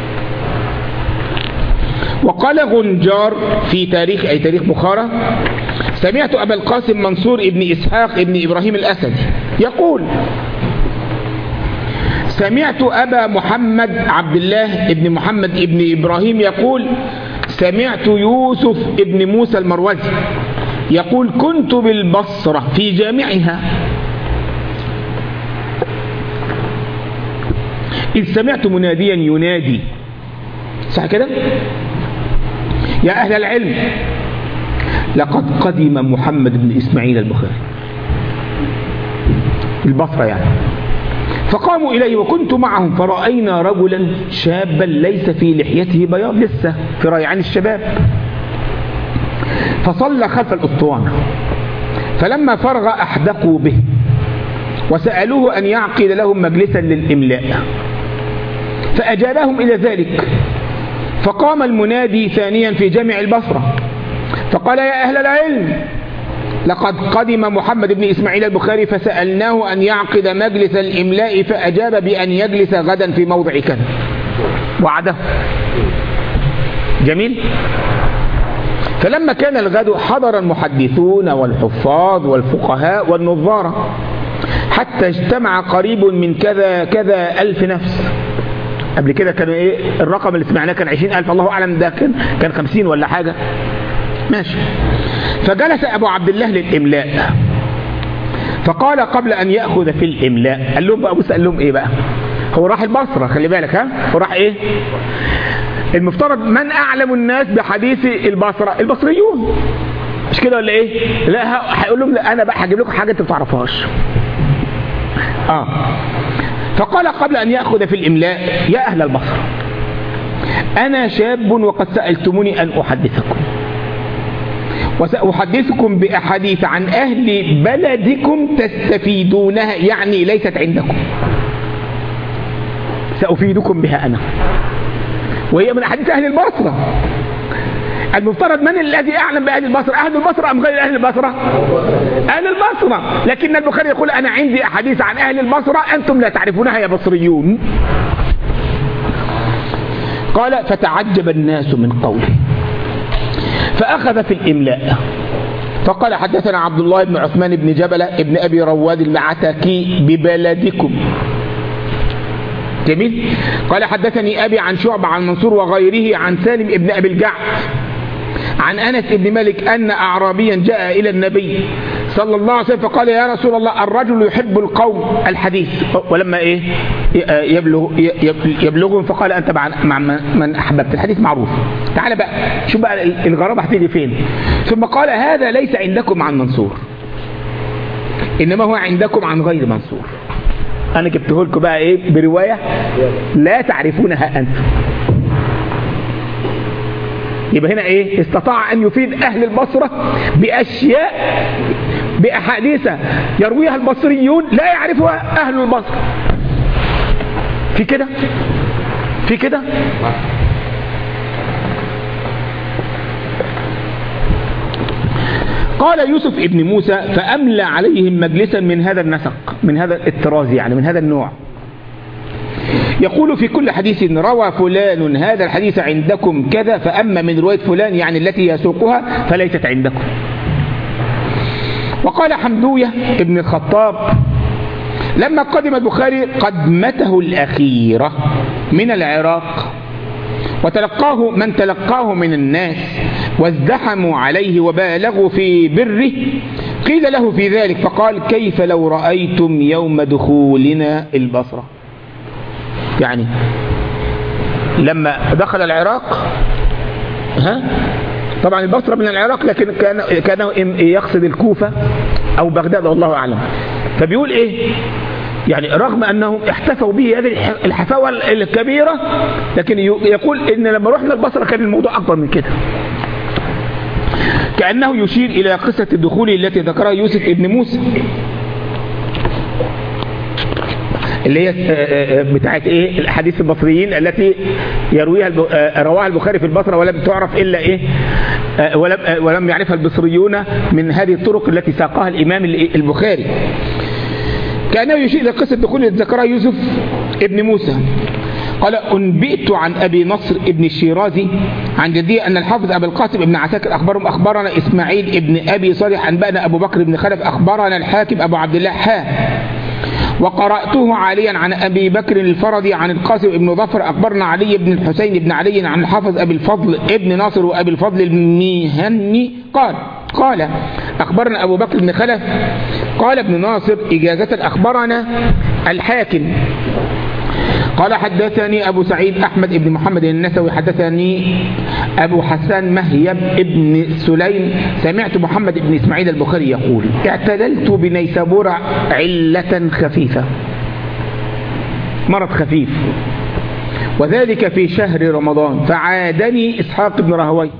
وقال غنجار في تاريخ أي تاريخ بخارى: سمعت أبا القاسم منصور ابن إسحاق ابن إبراهيم الأسدي يقول: سمعت أبا محمد عبد الله ابن محمد ابن إبراهيم يقول: سمعت يوسف ابن موسى المروزي يقول: كنت بالبصرة في جامعها إذ سمعت مناديا ينادي، صح كده؟ يا أهل العلم لقد قدم محمد بن إسماعيل البخاري، البصرة يعني. فقاموا إليه وكنت معهم فرأينا رجلا شابا ليس في لحيته بياض، لسه في ريعان الشباب، فصلى خلف الأسطوانة، فلما فرغ أحدقوا به وسألوه أن يعقد لهم مجلسا للإملاء، فأجابهم إلى ذلك. فقام المنادي ثانيا في جامع البصرة فقال: يا أهل العلم لقد قدم محمد بن إسماعيل البخاري فسألناه أن يعقد مجلس الإملاء فأجاب بأن يجلس غدا في موضع كذا، وعده. جميل. فلما كان الغد حضر المحدثون والحفاظ والفقهاء والنظارة حتى اجتمع قريب من كذا كذا ألف نفس. قبل كده كانوا ايه الرقم اللي سمعناه كان عشرين ألف، الله أعلم ده كان كان خمسين ولا حاجة، ماشي. فجلس أبو عبد الله للإملاء فقال قبل أن يأخذ في الإملاء، قال لهم بقى بص قال لهم إيه بقى، هو راح البصرة خلي بالك، ها هو راح إيه، المفترض من أعلم الناس بحديث البصرة؟ البصريون، مش كده ولا إيه؟ لا هيقول لهم لا أنا بقى هجيب لكم حاجة أنتوا ما تعرفوهاش. آه فقال قبل أن يأخذ في الإملاء: يا أهل البصرة أنا شاب وقد سألتموني أن أحدثكم، وسأحدثكم بأحاديث عن أهل بلدكم تستفيدونها، يعني ليست عندكم، سأفيدكم بها أنا، وهي من أحاديث أهل البصرة. المفترض من الذي أعلم بأهل البصرة؟ أهل البصرة أم غير أهل البصرة؟ أهل البصرة. لكن البخاري يقول: أنا عندي أحاديث عن أهل البصرة أنتم لا تعرفونها يا بصريون. قال: فتعجب الناس من قوله فأخذ في الإملاء فقال: حدثنا عبد الله بن عثمان بن جبلة ابن أبي رواد المعتكي ببلدكم. جميل. قال: حدثني أبي عن شعبة عن منصور وغيره عن سالم ابن أبي الجعد عن أنس ابن مالك أن أعرابيا جاء إلى النبي صلى الله عليه وسلم فقال: يا رسول الله الرجل يحب القوم الحديث، ولما إيه يبلغ يبلغهم فقال: أنت مع من أحببت، الحديث معروف. تعال بقى شوف بقى الغرابة هتيجي فين. ثم قال: هذا ليس عندكم عن منصور، إنما هو عندكم عن غير منصور. أنا جبته لكم بقى إيه برواية لا تعرفونها أنتم. يبقى هنا إيه استطاع أن يفيد أهل البصرة بأشياء بأحاديث يرويها البصريون لا يعرفها أهل البصرة. في كده في كده قال يوسف ابن موسى: فأملى عليهم مجلسا من هذا النسق، من هذا الطراز، يعني من هذا النوع. يقول في كل حديث: روى فلان هذا الحديث عندكم كذا، فأما من رواية فلان يعني التي يسوقها فليست عندكم. وقال حمدوية ابن الخطاب: لما قدم البخاري قدمته الأخيرة من العراق وتلقاه من تلقاه من الناس وازدحموا عليه وبالغوا في بره، قيل له في ذلك فقال: كيف لو رأيتم يوم دخولنا البصرة. يعني لما دخل العراق، ها طبعا البصرة من العراق لكن كان كان يقصد الكوفة أو بغداد والله أعلم. فبيقول ايه يعني رغم انهم احتفوا به هذه الحفاوة الكبيرة، لكن يقول ان لما رحنا البصرة كان الموضوع اكبر من كده. كأنه يشير الى قصة الدخول التي ذكرها يوسف ابن موسى اللي هي بتاعت ايه الحديث البصريين التي يرويها رواها البخاري في البصرة ولم تعرف الا ايه ولم ولم يعرفها البصريون من هذه الطرق التي ساقها الامام البخاري. كأنه يشير الى قصة الدخول التي ذكرها يوسف ابن موسى. قال أنبئت عن أبي نصر ابن الشيرازي عن جدي أن الحافظ أبي القاسم ابن عساكر أخبرهم أخبرنا إسماعيل ابن أبي صالح أنبأنا أبو بكر بن خلف أخبرنا الحاكم أبو عبد الله حا وقرأته عاليا عن أبي بكر الفردي عن القاسم ابن ظفر أخبرنا علي بن الحسين بن علي عن الحافظ أبي الفضل ابن ناصر وأبي الفضل الميهني قال قال أخبرنا أبو بكر بن خلف قال ابن ناصر إجازة أخبرنا الحاكم قال حدثني أبو سعيد أحمد بن محمد النسوي حدثني أبو حسان مهيب ابن سليم سمعت محمد بن إسماعيل البخاري يقول اعتدلت بنيسابور علة خفيفة، مرض خفيف، وذلك في شهر رمضان، فعادني إسحاق بن راهويه،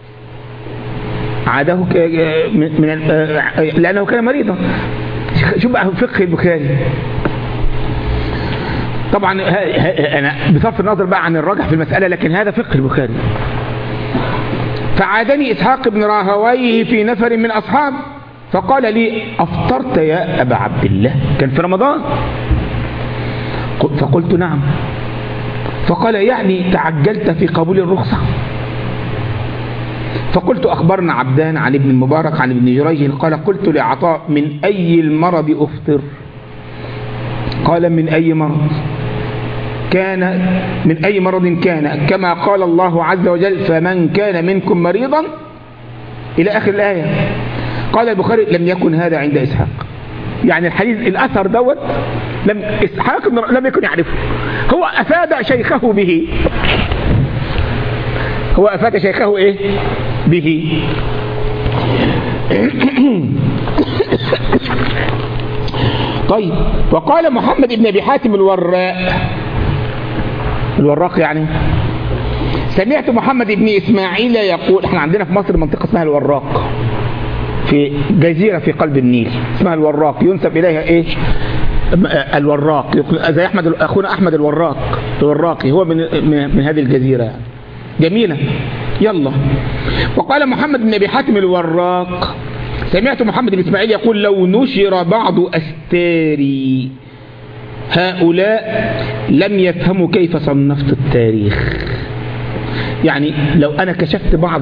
عاده من لأنه كان مريضا. شوف بقى فقه البخاري طبعا أنا بصرف النظر بقى عن الراجح في المسألة، لكن هذا فقه البخاري. فعادني إسحاق بن راهويه في نفر من أصحاب فقال لي أفطرت يا أبا عبد الله؟ كان في رمضان. فقلت نعم. فقال يعني تعجلت في قبول الرخصة؟ فقلت أخبرنا عبدان عن ابن المبارك عن ابن جريج قال قلت لعطاء من أي المرض أفطر؟ قال من أي مرض كان من أي مرض كان كما قال الله عز وجل فمن كان منكم مريضا إلى آخر الآية. قال البخاري لم يكن هذا عند إسحاق، يعني الحديث الأثر دوت لم إسحاق لم يكن يعرفه، هو أفاد شيخه به، هو أفاد شيخه إيه به. طيب وقال محمد بن أبي حاتم الوراق، الوراق يعني سمعت محمد بن إسماعيل يقول، احنا عندنا في مصر منطقة اسمها الوراق في جزيرة في قلب النيل اسمها الوراق، ينسب إليها ايه الوراق، زي أحمد أخونا أحمد الوراق الوراقي، هو من, من, من هذه الجزيرة يعني. جميلة. يلا. وقال محمد بن أبي حاتم الوراق سمعت محمد بن إسماعيل يقول لو نشر بعض أستاري هؤلاء لم يفهموا كيف صنفت التاريخ. يعني لو أنا كشفت بعض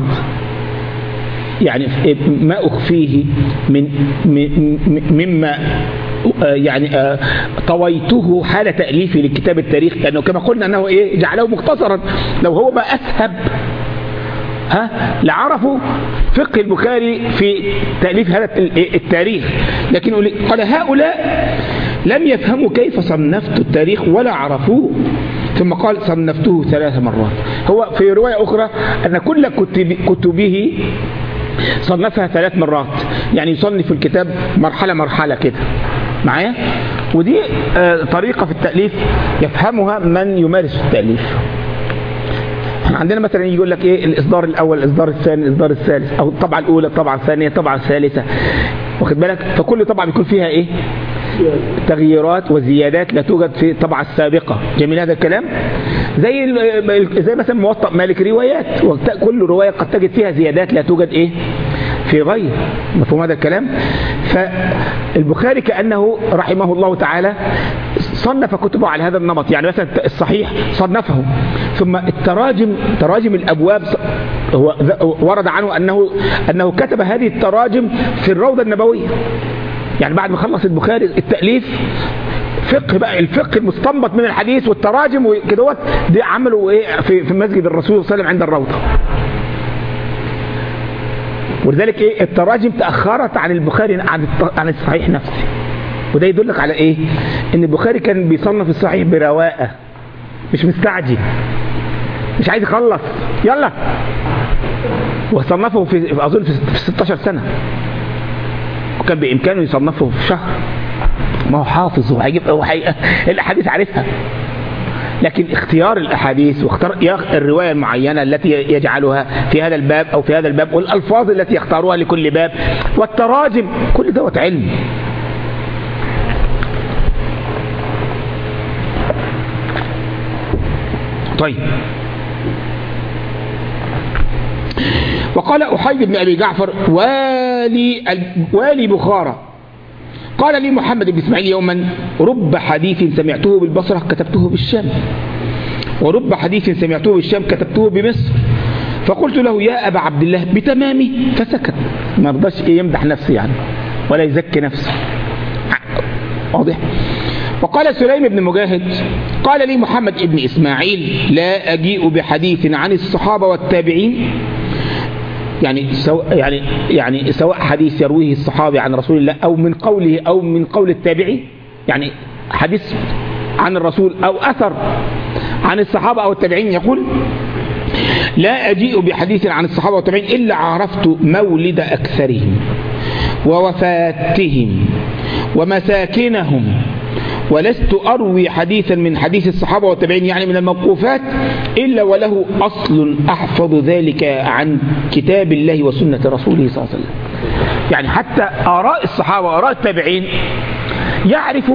يعني ما أخفيه من مما يعني طويته حال تأليفي لكتاب التاريخ، لأنه كما قلنا أنه إيه جعله مختصرا، لو هو ما أسهب ها لعرفوا فقه البخاري في تأليف هذا التاريخ. لكن قال هؤلاء لم يفهموا كيف صنفت التاريخ ولا عرفوه، ثم قال صنفته ثلاث مرات. هو في رواية أخرى أن كل كتب كتبه صنفها ثلاث مرات، يعني يصنف الكتاب مرحلة مرحلة كده معايا. ودي طريقة في التأليف يفهمها من يمارس التأليف. عندنا مثلا يقول لك ايه الإصدار الأول، الإصدار الثاني، الإصدار الثالث، أو الطبعة الأولى، الطبعة الثانية، الطبعة الثالثة، واخد بالك؟ فكل طبعة بيكون فيها ايه تغييرات وزيادات لا توجد في الطبعة السابقة. جميل هذا الكلام. زي زي مثلا موطأ مالك روايات، كل رواية قد تجد فيها زيادات لا توجد ايه في غير. مفهوم هذا الكلام؟ فالبخاري كأنه رحمه الله تعالى صنف كتبه على هذا النمط. يعني مثلا الصحيح صنفه، ثم التراجم، تراجم الأبواب هو ورد عنه أنه أنه كتب هذه التراجم في الروضة النبوية. يعني بعد ما خلص البخاري التأليف فقه بقى، الفقه المستنبط من الحديث والتراجم وكدهوت، دي عملوا ايه في في مسجد الرسول صلى الله عليه وسلم عند الروضة. ولذلك ايه التراجم تأخرت عن البخاري عن عن الصحيح نفسه. وده يدلك على ايه ان البخاري كان بيصنف الصحيح برواقة، مش مستعجل، مش عايز يخلص يلا. وصنفه في اظن في ستاشر سنة، وكان بامكانه يصنفه في شهر. ما هو حافظ وهيجيب وحي... الأحاديث عارفها، لكن اختيار الأحاديث واختار الرواية المعينة التي يجعلها في هذا الباب أو في هذا الباب، والألفاظ التي يختاروها لكل باب، والتراجم، كل دوت علم. طيب، وقال أحيد بن أبي جعفر والي والي بخارى قال لي محمد بن إسماعيل يوما: رب حديث سمعته بالبصرة كتبته بالشام، ورب حديث سمعته بالشام كتبته بمصر. فقلت له: يا أبا عبد الله بتمامه، فسكت، ما رضاش يمدح نفسه يعني ولا يزكي نفسه. واضح. وقال سليم بن مجاهد قال لي محمد بن إسماعيل: لا أجيء بحديث عن الصحابة والتابعين، يعني سواء يعني يعني سواء حديث يرويه الصحابي عن رسول الله أو من قوله أو من قول التابعي، يعني حديث عن الرسول أو أثر عن الصحابة أو التابعين، يقول: لا أجيء بحديث عن الصحابة والتابعين إلا عرفت مولد أكثرهم ووفاتهم ومساكنهم، ولست أروي حديثا من حديث الصحابة والتابعين يعني من الموقوفات إلا وله أصل أحفظ ذلك عن كتاب الله وسنة رسوله صلى الله عليه وسلم. يعني حتى آراء الصحابة وآراء التابعين يعرف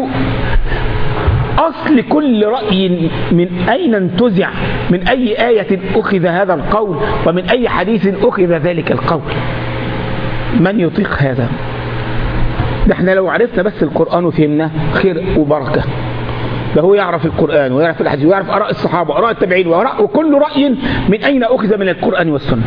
أصل كل رأي، من أين انتزع، من أي آية أخذ هذا القول، ومن أي حديث أخذ ذلك القول. من يطيق هذا؟ احنا لو عرفنا بس القرآن وفهمناه خير وبركة. ده هو يعرف القرآن ويعرف الحديث ويعرف آراء الصحابة وآراء التابعين وكل رأي من أين أخذ من القرآن والسنة.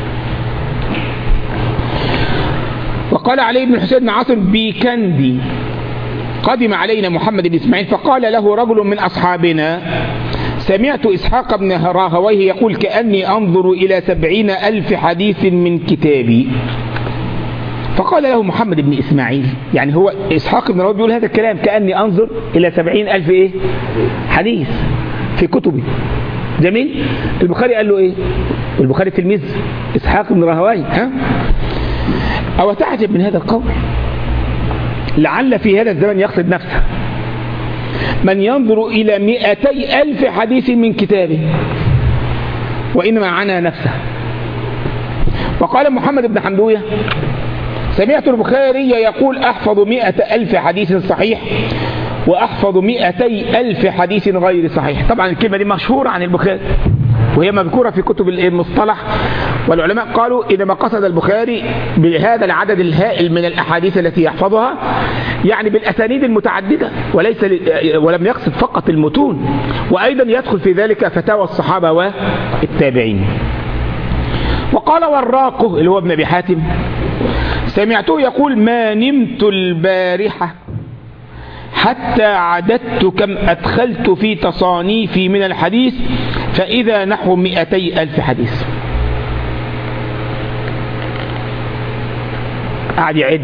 وقال علي بن حسين بن عاصم بكندي: قدم علينا محمد بن إسماعيل فقال له رجل من أصحابنا: سمعت إسحاق بن راهويه يقول: كأني أنظر إلى سبعين ألف حديث من كتابي. فقال له محمد بن إسماعيل، يعني هو إسحاق بن راهويه بيقول هذا الكلام: كأني أنظر إلى سبعين ألف إيه؟ حديث في كتبي. جميل. البخاري قال له إيه؟ البخاري تلميذ إسحاق بن راهويه، ها؟ أو تعجب من هذا القول؟ لعل في هذا الزمن يقصد نفسه من ينظر إلى مئتي ألف حديث من كتابه، وإنما عنا نفسه. وقال محمد بن حمدوية: سمعت البخاري يقول: أحفظ مئة ألف حديث صحيح وأحفظ مئتي ألف حديث غير صحيح. طبعا الكلمة دي مشهورة عن البخاري وهي مذكورة في كتب المصطلح، والعلماء قالوا إذا ما قصد البخاري بهذا العدد الهائل من الأحاديث التي يحفظها يعني بالأسانيد المتعددة، وليس ولم يقصد فقط المتون، وأيضا يدخل في ذلك فتاوى الصحابة والتابعين. وقال وراقه اللي هو ابن أبي حاتم: سمعته يقول: ما نمت البارحة حتى عددت كم أدخلت في تصانيفي من الحديث فإذا نحو مئتي ألف حديث. قاعد يعد.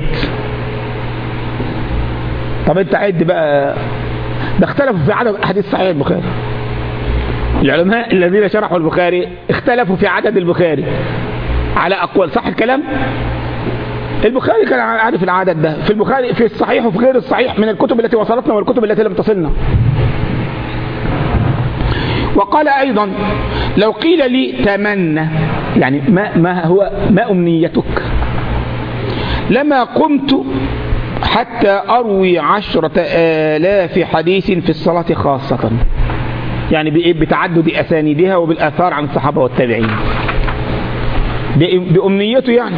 طب انت عد بقى. ده اختلفوا في عدد أحاديث صحيح البخاري. العلماء الذين شرحوا البخاري اختلفوا في عدد البخاري على أقوال. صح الكلام؟ البخاري كان عارف العدد ده في البخاري في الصحيح وفي غير الصحيح من الكتب التي وصلتنا والكتب التي لم تصلنا. وقال أيضا: لو قيل لي تمنى، يعني ما, ما هو ما أمنيتك، لما قمت حتى أروي عشرة آلاف حديث في الصلاة خاصة، يعني بتعدد أسانيدها وبالآثار عن الصحابة والتابعين، بأمنيته يعني.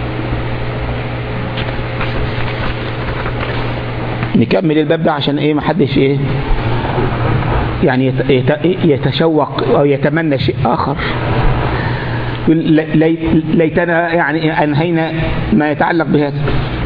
نكمل الباب ده عشان ايه محدش ايه يعني يتشوق او يتمنى شيء اخر. ليتنا يعني انهينا ما يتعلق بهذا.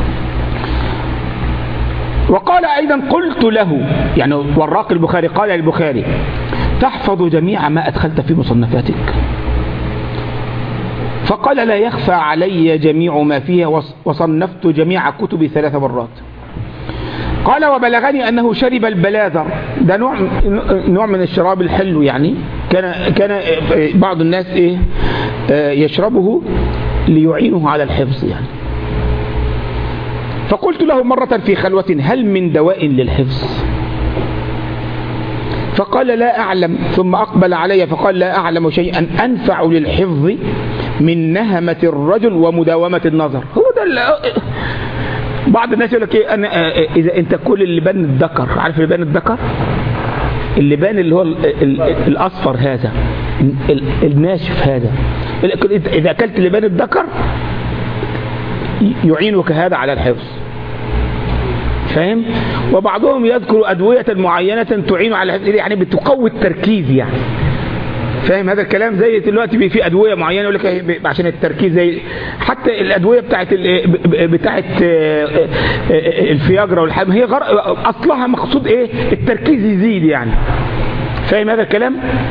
وقال ايضا: قلت له، يعني وراق البخاري قال للبخاري: تحفظ جميع ما ادخلت في مصنفاتك؟ فقال: لا يخفى علي جميع ما فيها، وصنفت جميع كتبي ثلاث مرات. قال: وبلغني أنه شرب البلاذر، ده نوع نوع من الشراب الحلو، يعني كان كان بعض الناس إيه يشربه ليعينه على الحفظ يعني. فقلت له مرة في خلوة: هل من دواء للحفظ؟ فقال: لا أعلم. ثم أقبل علي فقال: لا أعلم شيئا أنفع للحفظ من نهمة الرجل ومداومة النظر. هو ده بعض الناس يقول لك إيه، أنا إذا أنت كل اللبان الذكر، عارف اللبان الذكر؟ اللبان اللي هو ال ال الأصفر هذا ال الناشف هذا، إذا أكلت لبان الذكر يعينك هذا على الحفظ، فاهم؟ وبعضهم يذكر أدوية معينة تعين على الحفظ، يعني بتقوي التركيز يعني، فاهم هذا الكلام؟ زي دلوقتي في أدوية معينة يقول لك عشان التركيز، زي حتى الأدوية بتاعت بتاعت الفياجرا والحاجة، هي أصلها مقصود إيه؟ التركيز يزيد يعني، فاهم هذا الكلام؟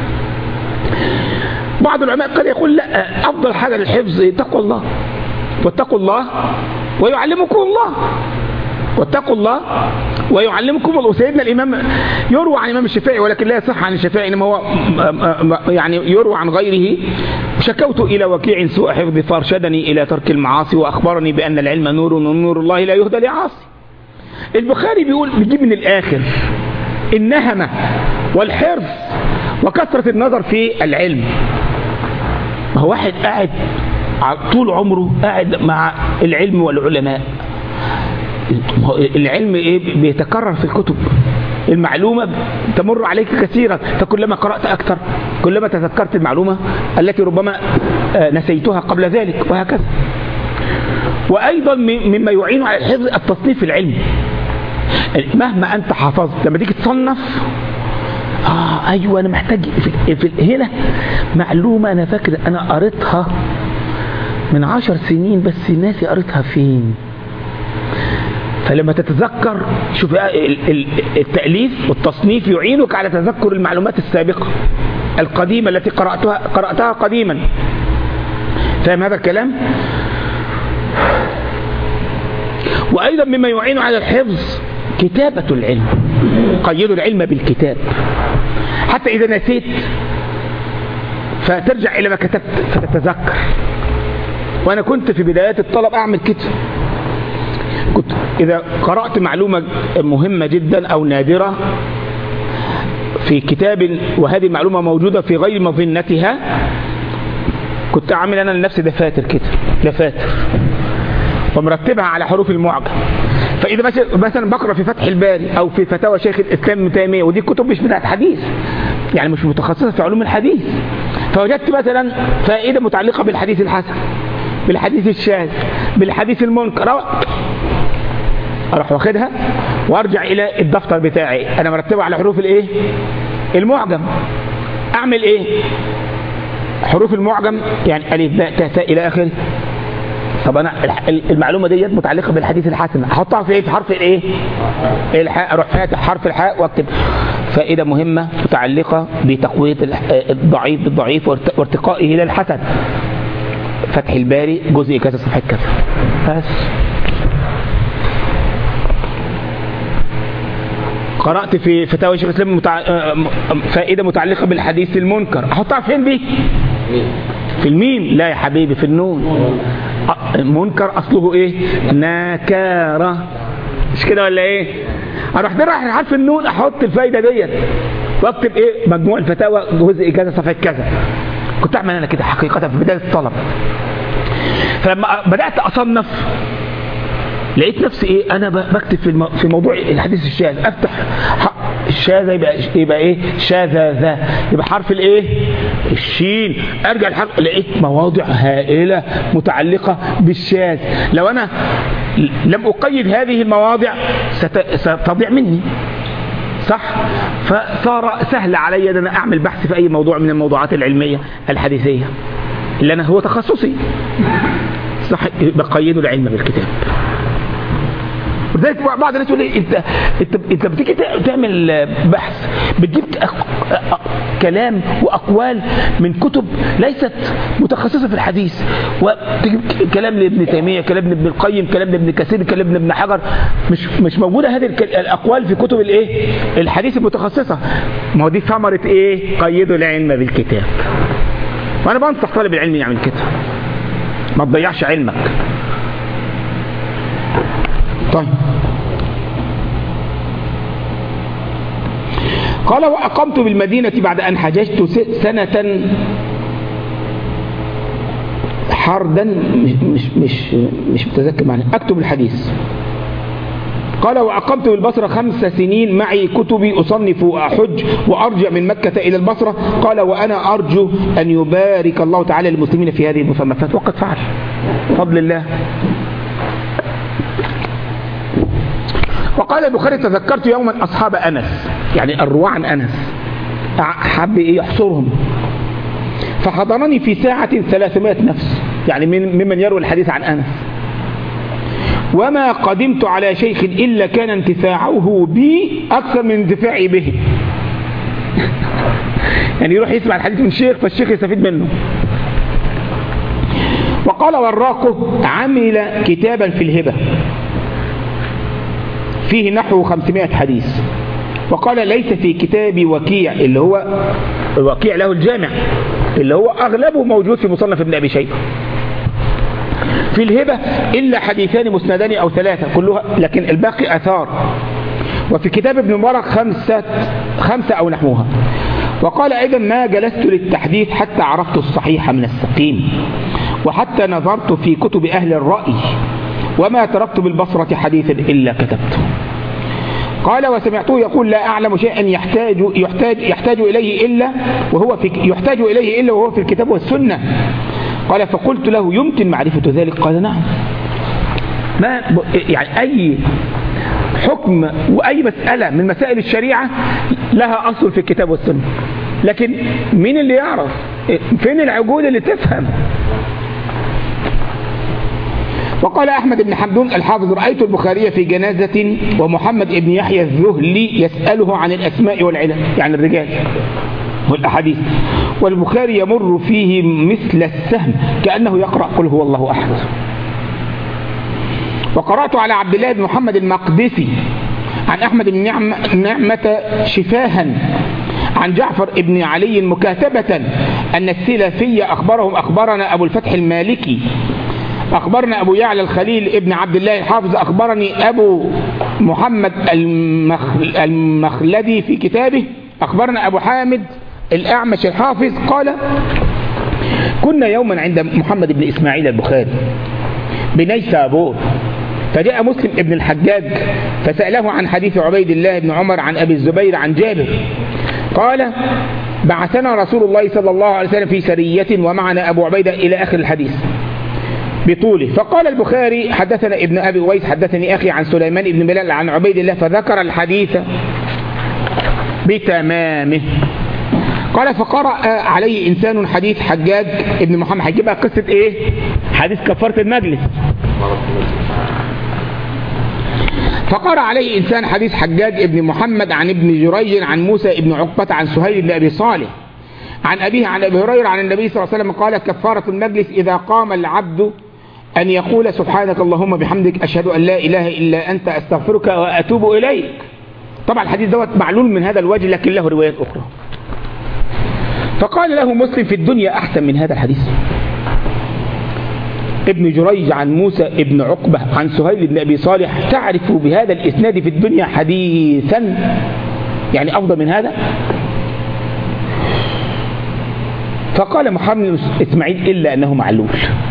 بعض العلماء قال يقول لا، أفضل حاجة للحفظ تقوى الله، واتقوا الله ويعلمكم الله، واتقوا الله ويعلمكم الله. سيدنا الإمام يروى عن الإمام الشافعي، ولكن لا يصح عن الشافعي، إنما هو يعني يروى عن غيره: شكوت إلى وكيع سوء حفظي فارشدني إلى ترك المعاصي وأخبرني بأن العلم نور ونور الله لا يهدى لعاصي. البخاري بيقول، بيجيب من الآخر النهمة والحرص وكثرة النظر في العلم. ما هو واحد قاعد طول عمره قاعد مع العلم والعلماء، العلم ايه؟ بيتكرر في الكتب، المعلومة تمر عليك كثيرا، فكلما قرأت أكثر كلما تذكرت المعلومة التي ربما نسيتها قبل ذلك، وهكذا. وأيضا مما يعين على الحفظ التصنيف العلمي. مهما أنت حفظت لما تيجي تصنف، آه أيوة أنا محتاج في, في هنا معلومة أنا فاكر أنا قريتها من عشر سنين بس ناسي قريتها فين. فلما تتذكر، شوف التأليف والتصنيف يعينك على تذكر المعلومات السابقة القديمة التي قرأتها قرأتها قديما، فاهم هذا الكلام؟ وأيضا مما يعين على الحفظ كتابة العلم، قيدوا العلم بالكتاب، حتى إذا نسيت فترجع إلى ما كتبت فتتذكر. وأنا كنت في بدايات الطلب أعمل كده، كنت إذا قرأت معلومة مهمة جدا أو نادرة في كتاب وهذه المعلومة موجودة في غير مظنتها، كنت أعمل أنا لنفسي دفاتر كده، دفاتر ومرتبها على حروف المعجم. فإذا مثلا بقرأ في فتح الباري أو في فتاوى شيخ الإسلام ابن تيمية، ودي كتب مش بتاعت حديث يعني مش متخصصة في علوم الحديث، فوجدت مثلا فائدة متعلقة بالحديث الحسن، بالحديث الشاذ، بالحديث المنكر، اروح واخدها وارجع الى الدفتر بتاعي انا مرتبه على حروف الايه؟ المعجم. اعمل ايه؟ حروف المعجم يعني الف باء تاء ثاء الى اخره. طب انا المعلومه ديت متعلقه بالحديث الحسن، احطها في ايه؟ في حرف الايه؟ الحاء. اروح فاتح حرف الحاء واكتب فائده مهمه متعلقه بتقويه الضعيف بالضعيف وارتقائه الى الحسن، فتح الباري جزء كذا صفحه كذا، بس. قرأت في فتاوى شيخ الإسلام متع... فائدة متعلقة بالحديث المنكر، أحطها فين دي؟ في الميم. لا يا حبيبي، في النون. منكر أصله إيه؟ نكارة، مش كده ولا إيه؟ أروح درح حرف النون، أحط الفائدة ديت واكتب إيه؟ مجموع الفتاوى جزء كذا صفحة كذا. كنت أعمل أنا كده حقيقة في بداية الطلب. فلما بدأت أصنف لقيت نفسي ايه؟ انا بكتب في المو... في موضوع الحديث الشاذ، افتح الشاذ يبقى يبقى ايه؟ شاذ، يبقى حرف الايه؟ الشين. ارجع الحرف لقيت مواضع هائله متعلقه بالشاذ. لو انا لم اقيد هذه المواضع ست... ستضيع مني، صح؟ فصار سهل علي ان انا اعمل بحث في اي موضوع من الموضوعات العلميه الحديثيه اللي انا هو تخصصي، صح؟ بقيدوا العلم بالكتاب. ولذلك بعض الناس يقول لي انت انت انت بتيجي تعمل بحث بتجيب كلام واقوال من كتب ليست متخصصه في الحديث، وتجيب كلام لابن تيميه، كلام لابن القيم، كلام لابن كثير، كلام لابن حجر، مش مش موجوده هذه الاقوال في كتب الايه؟ الحديث المتخصصه. ما هو دي ثمره ايه؟ قيدوا العلم بالكتاب. وانا بنصح طالب العلم يعمل كده، ما تضيعش علمك. طيب قال وأقمت بالمدينة بعد أن حججت سنة حردا مش مش مش, مش متذكر معنى أكتب الحديث. قال وأقمت بالبصرة خمس سنين معي كتبي أصنف وأحج وأرجع من مكة إلى البصرة. قال وأنا أرجو أن يبارك الله تعالى للمسلمين في هذه المصنفات وقد فعل فضل الله. وقال البخاري تذكرت يوما أصحاب أنس يعني الرواة عن أنس حب يحصرهم فحضرني في ساعة ثلاثمائة نفس يعني من ممن يروي الحديث عن أنس وما قدمت على شيخ إلا كان انتفاعه بي أكثر من انتفاعي به. يعني يروح يسمع الحديث من الشيخ فالشيخ يستفيد منه. وقال وراقه عمل كتابا في الهبة فيه نحو خمسمائة حديث. وقال ليس في كتاب وكيع اللي هو الوكيع له الجامع اللي هو أغلبه موجود في مصنف ابن أبي شيبة في الهبة إلا حديثان مسندان أو ثلاثة كلها لكن الباقي أثار. وفي كتاب ابن مبارك خمسة, خمسة أو نحوها. وقال أيضا ما جلست للتحديث حتى عرفت الصحيح من السقيم وحتى نظرت في كتب أهل الرأي وما تركت بالبصرة حديثا إلا كتبته. قال وسمعته يقول لا أعلم شيئا يحتاج, يحتاج, يحتاج إليه إلا وهو في يحتاج إليه إلا وهو في الكتاب والسنة. قال فقلت له يمكن معرفة ذلك؟ قال نعم. ما يعني أي حكم وأي مسألة من مسائل الشريعة لها أصل في الكتاب والسنة لكن مين اللي يعرف فين العقول اللي تفهم؟ وقال أحمد بن حمدون الحافظ رأيت البخاري في جنازة ومحمد بن يحيى الذهلي يسأله عن الأسماء والعلل يعني الرجال والأحاديث والبخاري يمر فيه مثل السهم كأنه يقرأ قل هو الله أحد. وقرأت على عبد الله بن محمد المقدسي عن أحمد بن نعمة شفاها عن جعفر بن علي مكاتبة أن السلفي أخبرهم أخبرنا أبو الفتح المالكي أخبرنا أبو يعلى الخليل ابن عبد الله الحافظ أخبرني أبو محمد المخلدي في كتابه أخبرنا أبو حامد الأعمش الحافظ قال كنا يوما عند محمد بن إسماعيل البخاري بنيسابور فجاء مسلم ابن الحجاج فسأله عن حديث عبيد الله بن عمر عن أبي الزبير عن جابر قال بعثنا رسول الله صلى الله عليه وسلم في سرية ومعنا أبو عبيدة إلى آخر الحديث بطوله. فقال البخاري حدثنا ابن أبي ويس حدثني أخي عن سليمان بن بلال عن عبيد الله فذكر الحديث بتمامه. قال فقرأ عليه إنسان حديث حجاج ابن محمد هيجيبها قصة إيه؟ حديث كفارة المجلس. فقرأ عليه إنسان حديث حجاج ابن محمد عن ابن جريج عن موسى ابن عقبة عن سهيل بن أبي صالح عن أبيه عن أبي هريرة عن النبي صلى الله عليه وسلم قال كفارة المجلس إذا قام العبد أن يقول سبحانك اللهم بحمدك أشهد أن لا إله إلا أنت أستغفرك وأتوب إليك. طبعا الحديث دوت معلول من هذا الوجه لكن له روايات أخرى. فقال له مسلم في الدنيا أحسن من هذا الحديث. ابن جريج عن موسى ابن عقبة عن سهيل بن أبي صالح تعرف بهذا الإسناد في الدنيا حديثا يعني أفضل من هذا؟ فقال محمد إسماعيل إلا أنه معلول.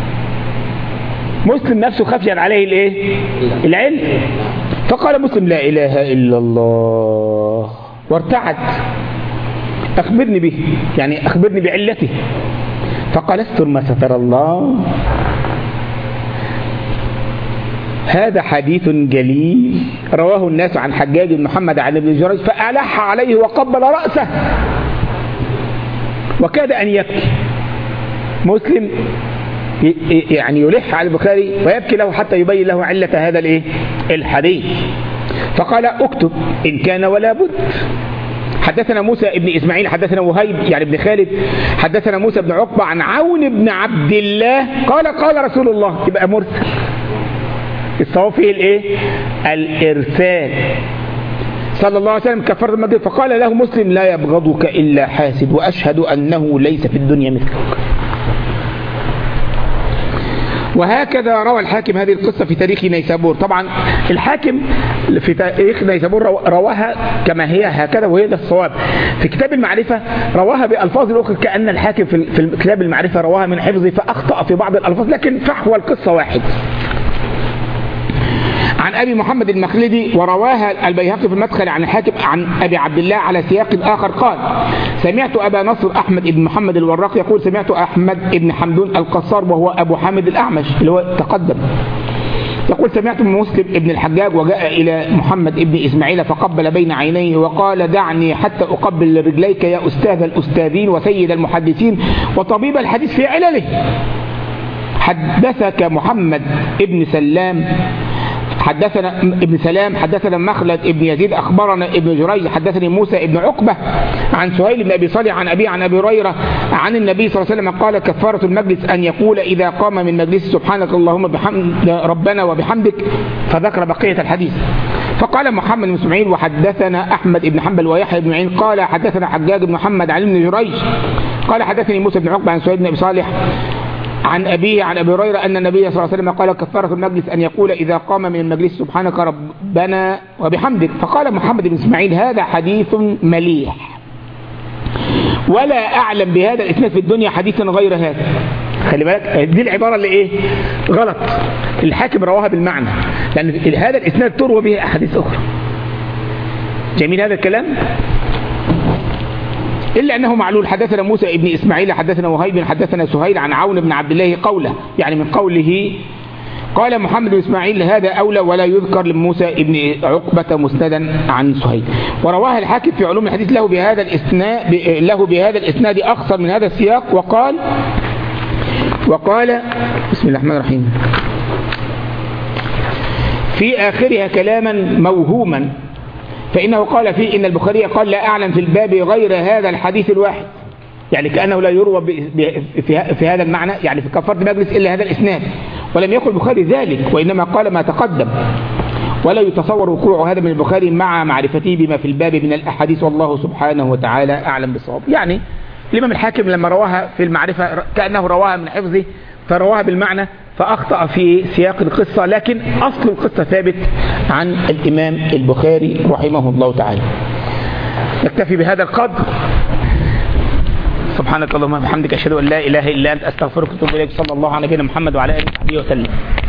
مسلم نفسه خفي عليه الايه العلم. فقال مسلم لا إله إلا الله وارتعد أخبرني به يعني أخبرني بعلته. فقال استر ما ستر الله هذا حديث جليل رواه الناس عن حجاج بن محمد عن ابن جريج فألح عليه وقبل رأسه وكاد أن يبكي. مسلم يعني يلح على البخاري ويبكي له حتى يبين له علة هذا الايه الحديث. فقال اكتب إن كان ولا بد. حدثنا موسى ابن إسماعيل حدثنا وهيب يعني ابن خالد حدثنا موسى بن عقبة عن عون بن عبد الله قال قال رسول الله يبقى مرسل. الصواب فيه الايه الإرسال صلى الله عليه وسلم كفارة المجلس. فقال له مسلم لا يبغضك إلا حاسد وأشهد أنه ليس في الدنيا مثلك. وهكذا روى الحاكم هذه القصة في تاريخ نيسابور. طبعا الحاكم في تاريخ نيسابور رواها كما هي هكذا، وهي ده الصواب. في كتاب المعرفة رواها بألفاظ أخرى، كأن الحاكم في كتاب المعرفة رواها من حفظه فأخطأ في بعض الألفاظ، لكن فحوى القصة واحد. عن أبي محمد المخلدي ورواها البيهقي في المدخل عن الحاكم عن أبي عبد الله على سياق آخر قال: سمعت أبا نصر أحمد بن محمد الوراق يقول: سمعت أحمد بن حمدون القصار وهو أبو حامد الأعمش اللي هو تقدم يقول: سمعت من مسلم ابن الحجاج وجاء إلى محمد ابن إسماعيل فقبل بين عينيه وقال: دعني حتى أقبل رجليك يا أستاذ الأستاذين وسيد المحدثين وطبيب الحديث في علله. حدثك محمد ابن سلام حدثنا ابن سلام حدثنا مخلد ابن يزيد أخبرنا ابن جريج حدثني موسى ابن عقبة عن سهيل بن أبي صالح عن أبي عن أبي هريرة عن النبي صلى الله عليه وسلم قال: كفارة المجلس أن يقول إذا قام من مجلس: سبحانك اللهم بحمد ربنا وبحمدك، فذكر بقية الحديث. فقال محمد بن اسماعيل: وحدثنا أحمد بن حنبل ويحيى بن معين قال حدثنا حجاج بن محمد عن ابن جريج قال حدثني موسى بن عقبة عن سهيل بن أبي صالح عن أبيه عن أبي هريرة أن النبي صلى الله عليه وسلم قال: كفارة المجلس أن يقول إذا قام من المجلس: سبحانك ربنا وبحمدك. فقال محمد بن إسماعيل: هذا حديث مليح، ولا أعلم بهذا الإسناد في الدنيا حديثا غير هذا. خلي بالك، دي العبارة اللي إيه غلط، الحاكم رواها بالمعنى، لأن هذا الإسناد تروى به أحاديث أخرى. جميل هذا الكلام، إلا أنه معلول. حدثنا موسى ابن إسماعيل حدثنا وهيب حدثنا سهيل عن عون بن عبد الله قوله، يعني من قوله قال محمد بن إسماعيل: هذا أولى، ولا يذكر لموسى ابن عقبة مسندا عن سهيل. ورواها الحاكم في علوم الحديث له بهذا الإسناد له بهذا الإسناد أخصر من هذا السياق، وقال وقال بسم الله الرحمن الرحيم في آخرها كلاما موهوما، فإنه قال فيه إن البخاري قال: لا أعلم في الباب غير هذا الحديث الواحد، يعني كأنه لا يروى في هذا المعنى، يعني في كفارة المجلس إلا هذا الإسناد. ولم يقل البخاري ذلك، وإنما قال ما تقدم، ولا يتصور وقوع هذا من البخاري مع معرفته بما في الباب من الأحاديث، والله سبحانه وتعالى أعلم بالصواب. يعني الإمام الحاكم لما رواها في المعرفة كأنه رواها من حفظه، فرواها بالمعنى فأخطأ في سياق القصة، لكن أصل القصة ثابت عن الإمام البخاري رحمه الله تعالى. نكتفي بهذا القدر. سبحانك اللهم وبحمدك، أشهد أن لا إله إلا أنت، أستغفرك وأتوب إليك. صلى الله على نبينا محمد وعلى آله وصحبه وسلم.